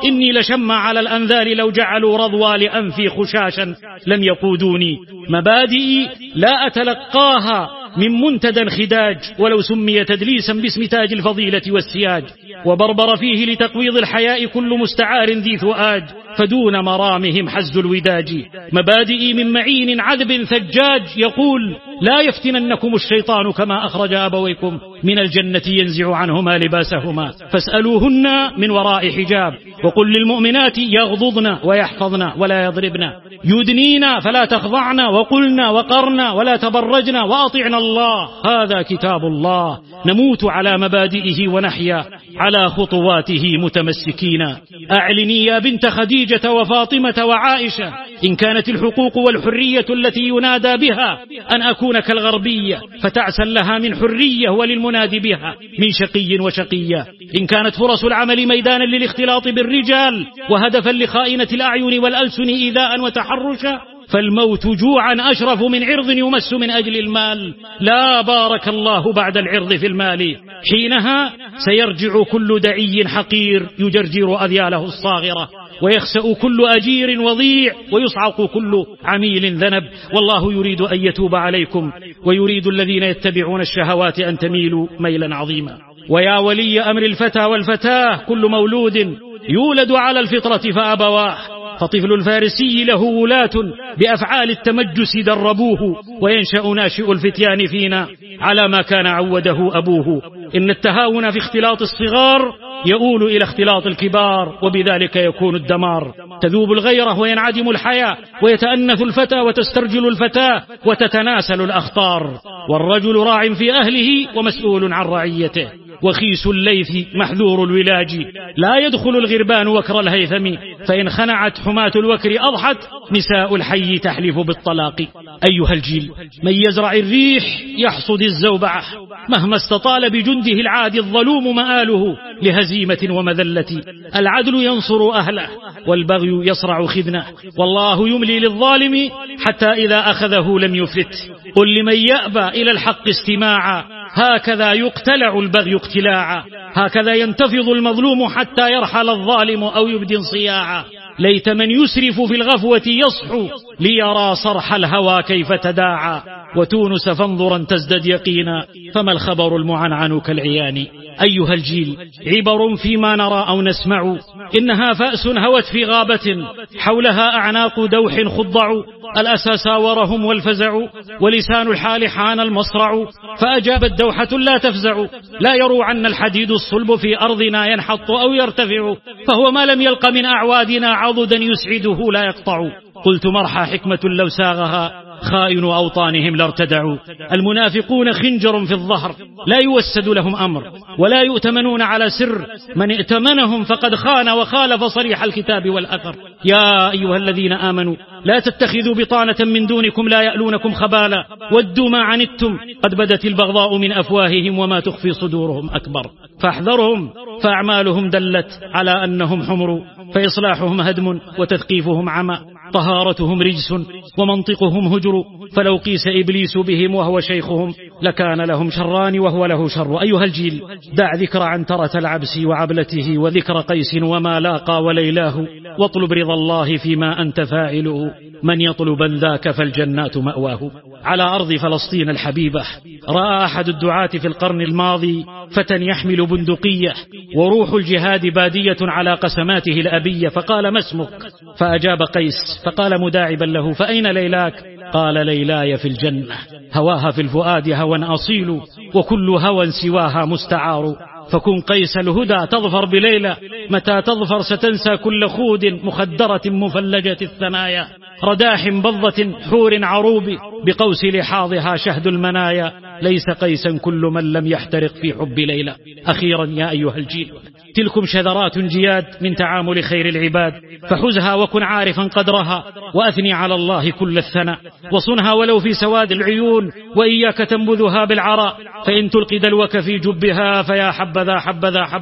إني لشم على الأنذال لو جعلوا رضوى لأنفي خشاشا لم يقودوني. مبادئي لا أتلقاها من منتدى خداج ولو سمي تدليسا باسم تاج الفضيلة والسياج، وبربر فيه لتقويض الحياء كل مستعار ذي ثؤاج، فدون مرامهم حز الوداج. مبادئي من معين عذب ثجاج يقول لا يفتننكم الشيطان كما أخرج أبويكم من الجنة ينزع عنهما لباسهما فاسألوهن من وراء حجاب، وقل للمؤمنات يغضضن ويحفظن ولا يضربن، يدنين فلا تخضعن، وقلن وقرن ولا تبرجن، وأطعن الله. هذا كتاب الله نموت على مبادئه ونحيا على خطواته متمسكين. أعلني يا بنت خديجة وفاطمة وعائشة إن كانت الحقوق والحرية التي ينادى بها أن أكون كالغربية فتعسا لها من حرية وللمنادي بها من شقي وشقية. إن كانت فرص العمل ميدانا للاختلاط بالرجال وهدفا لخائنة الأعين والألسن إيذاء وتحرشا فالموت جوعا أشرف من عرض يمس من أجل المال. لا بارك الله بعد العرض في المال، حينها سيرجع كل دعي حقير يجرجر أذياله الصاغرة، ويخسأ كل أجير وضيع، ويصعق كل عميل ذنب. والله يريد أن يتوب عليكم ويريد الذين يتبعون الشهوات أن تميلوا ميلا عظيما. ويا ولي أمر الفتى والفتاة كل مولود يولد على الفطرة فأبواه، فطفل الفارسي له ولاة بأفعال التمجس دربوه، وينشأ ناشئ الفتيان فينا على ما كان عوده أبوه. إن التهاون في اختلاط الصغار يؤول إلى اختلاط الكبار، وبذلك يكون الدمار. تذوب الغيرة وينعدم الحياء، ويتأنث الفتى وتسترجل الفتاة وتتناسل الأخطار. والرجل راع في أهله ومسؤول عن رعيته، وخيس الليث محذور الولاج. لا يدخل الغربان وكر الهيثم، فإن خنعت حماة الوكر أضحت نساء الحي تحلف بالطلاق. أيها الجيل، من يزرع الريح يحصد الزوبعة، مهما استطال بجنده العادي الظلوم مآله لهزيمة ومذلة. العدل ينصر أهله والبغي يصرع خذنه، والله يملي للظالم حتى إذا أخذه لم يفلت. قل لمن يأبى إلى الحق استماعا، هكذا يقتلع البغي اقتلاعا، هكذا ينتفض المظلوم حتى يرحل الظالم أو يبدي انصياعا. ليت من يسرف في الغفوة يصحو ليرى صرح الهوى كيف تداعى. وتونس فانظرا تزدد يقينا، فما الخبر المعنعن كالعيان. أيها الجيل، عبر فيما نرى أو نسمع، إنها فأس هوت في غابة حولها أعناق دوح خضع. الأسى ساورهم والفزع، ولسان الحال حان المصرع. فأجابت دوحة لا تفزع، لا يروعن الحديد الصلب في أرضنا ينحط أو يرتفع، فهو ما لم يلق من أعوادنا عضدا يسعده لا يقطع. قلت مرحى حكمة لو ساغها خائن أوطانهم لارتدعوا. المنافقون خنجر في الظهر لا يوسد لهم أمر، ولا يؤتمنون على سر، من ائتمنهم فقد خان وخالف صريح الكتاب والأثر. يا أيها الذين آمنوا لا تتخذوا بطانة من دونكم لا يألونكم خبالا ودوا ما عنتم قد بدت البغضاء من أفواههم وما تخفي صدورهم أكبر. فاحذرهم، فأعمالهم دلت على أنهم حمر، فإصلاحهم هدم وتثقيفهم عمى، طهارتهم رجس ومنطقهم هجر. فلو قيس إبليس بهم وهو شيخهم لكان لهم شران وهو له شر. أيها الجيل، دع ذكر عنترة العبس وعبلته وذكر قيس وما لاقى وليلاه، واطلب رضا الله فيما أنت فاعله، من يطلبا ذاك فالجنات مأواه. على أرض فلسطين الحبيبة رأى أحد الدعاة في القرن الماضي فتى يحمل بندقية وروح الجهاد بادية على قسماته الأبية، فقال ما اسمك؟ فأجاب قيس، فقال مداعبا له فأين ليلاك؟ قال ليلاي في الجنة، هواها في الفؤاد هوى أصيل، وكل هوى سواها مستعار. فكن قيس الهدى تظفر بليلى، متى تظفر ستنسى كل خود مخدرة مفلجة الثنايا، رداح بضة حور عروب بقوس لحاظها شهد المنايا. ليس قيسا كل من لم يحترق في حب ليلى. أخيرا يا أيها الجيل، تلكم شذرات جياد من تعامل خير العباد، فحزها وكن عارفا قدرها، وأثني على الله كل الثناء، وصنها ولو في سواد العيون، وإياك تنبذها بالعراء، فإن تلقي دلوك في جبها فيا حبذا حبذا حبذا.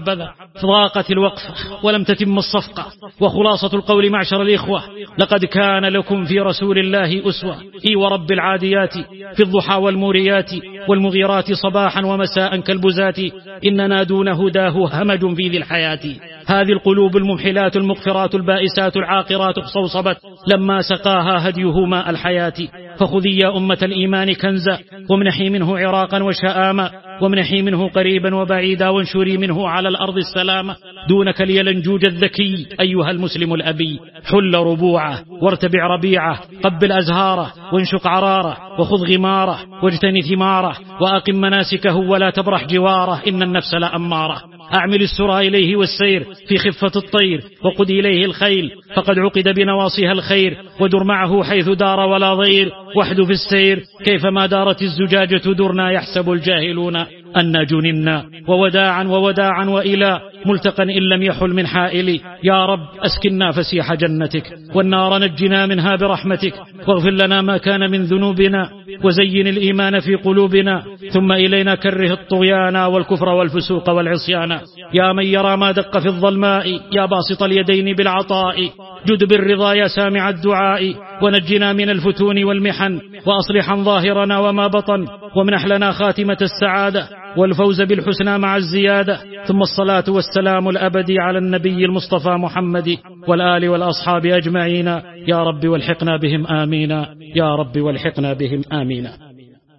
ضاقت الوقفة ولم تتم الصفقة. وخلاصة القول معشر الإخوة: لقد كان لكم في رسول الله أسوة، إي ورب العاديات في الضحى والموريات والمغيرات صباحا ومساء كالبزات، إننا دون هداه همج في ذي الحياة. هذه القلوب الممحلات المغفرات البائسات العاقرات اخصوصبت لما سقاها هديه ماء الحياة. فخذي يا أمة الإيمان كنزا، وامنحي منه عراقا وشآما، وامنحي منه قريبا وبعيدا، وانشري منه على الأرض السلام. دونك ليلنجوج الذكي أيها المسلم الأبي، حل ربوعه وارتبع ربيعه، قبل أزهاره وانشق عراره، وخذ غماره واجتني ثماره، وأقم مناسكه ولا تبرح جواره، إن النفس لأمارة. أعمل السرى إليه والسير في خفة الطير، وقد إليه الخيل فقد عقد بنواصيها الخير، ودر معه حيث دار ولا ضير، وحد في السير كيفما دارت الزجاجة درنا، يحسب الجاهلون أن جننا. ووداعا ووداعا وإلى ملتقى إن لم يحل من حائل، يا رب أسكننا فسيح جنتك، والنار نجنا منها برحمتك، واغفر لنا ما كان من ذنوبنا، وزين الإيمان في قلوبنا، ثم إلينا كره الطغيان والكفر والفسوق والعصيان. يا من يرى ما دق في الظلماء، يا باسط اليدين بالعطاء، جد بالرضا يا سامع الدعاء، ونجنا من الفتون والمحن، وأصلحا ظاهرنا وما بطن، وامنح لنا خاتمة السعادة والفوز بالحسنى مع الزيادة. ثم الصلاة والسلام الأبدي على النبي المصطفى محمد والآل والأصحاب أجمعين. يا رب والحقنا بهم آمين، يا رب والحقنا بهم آمين.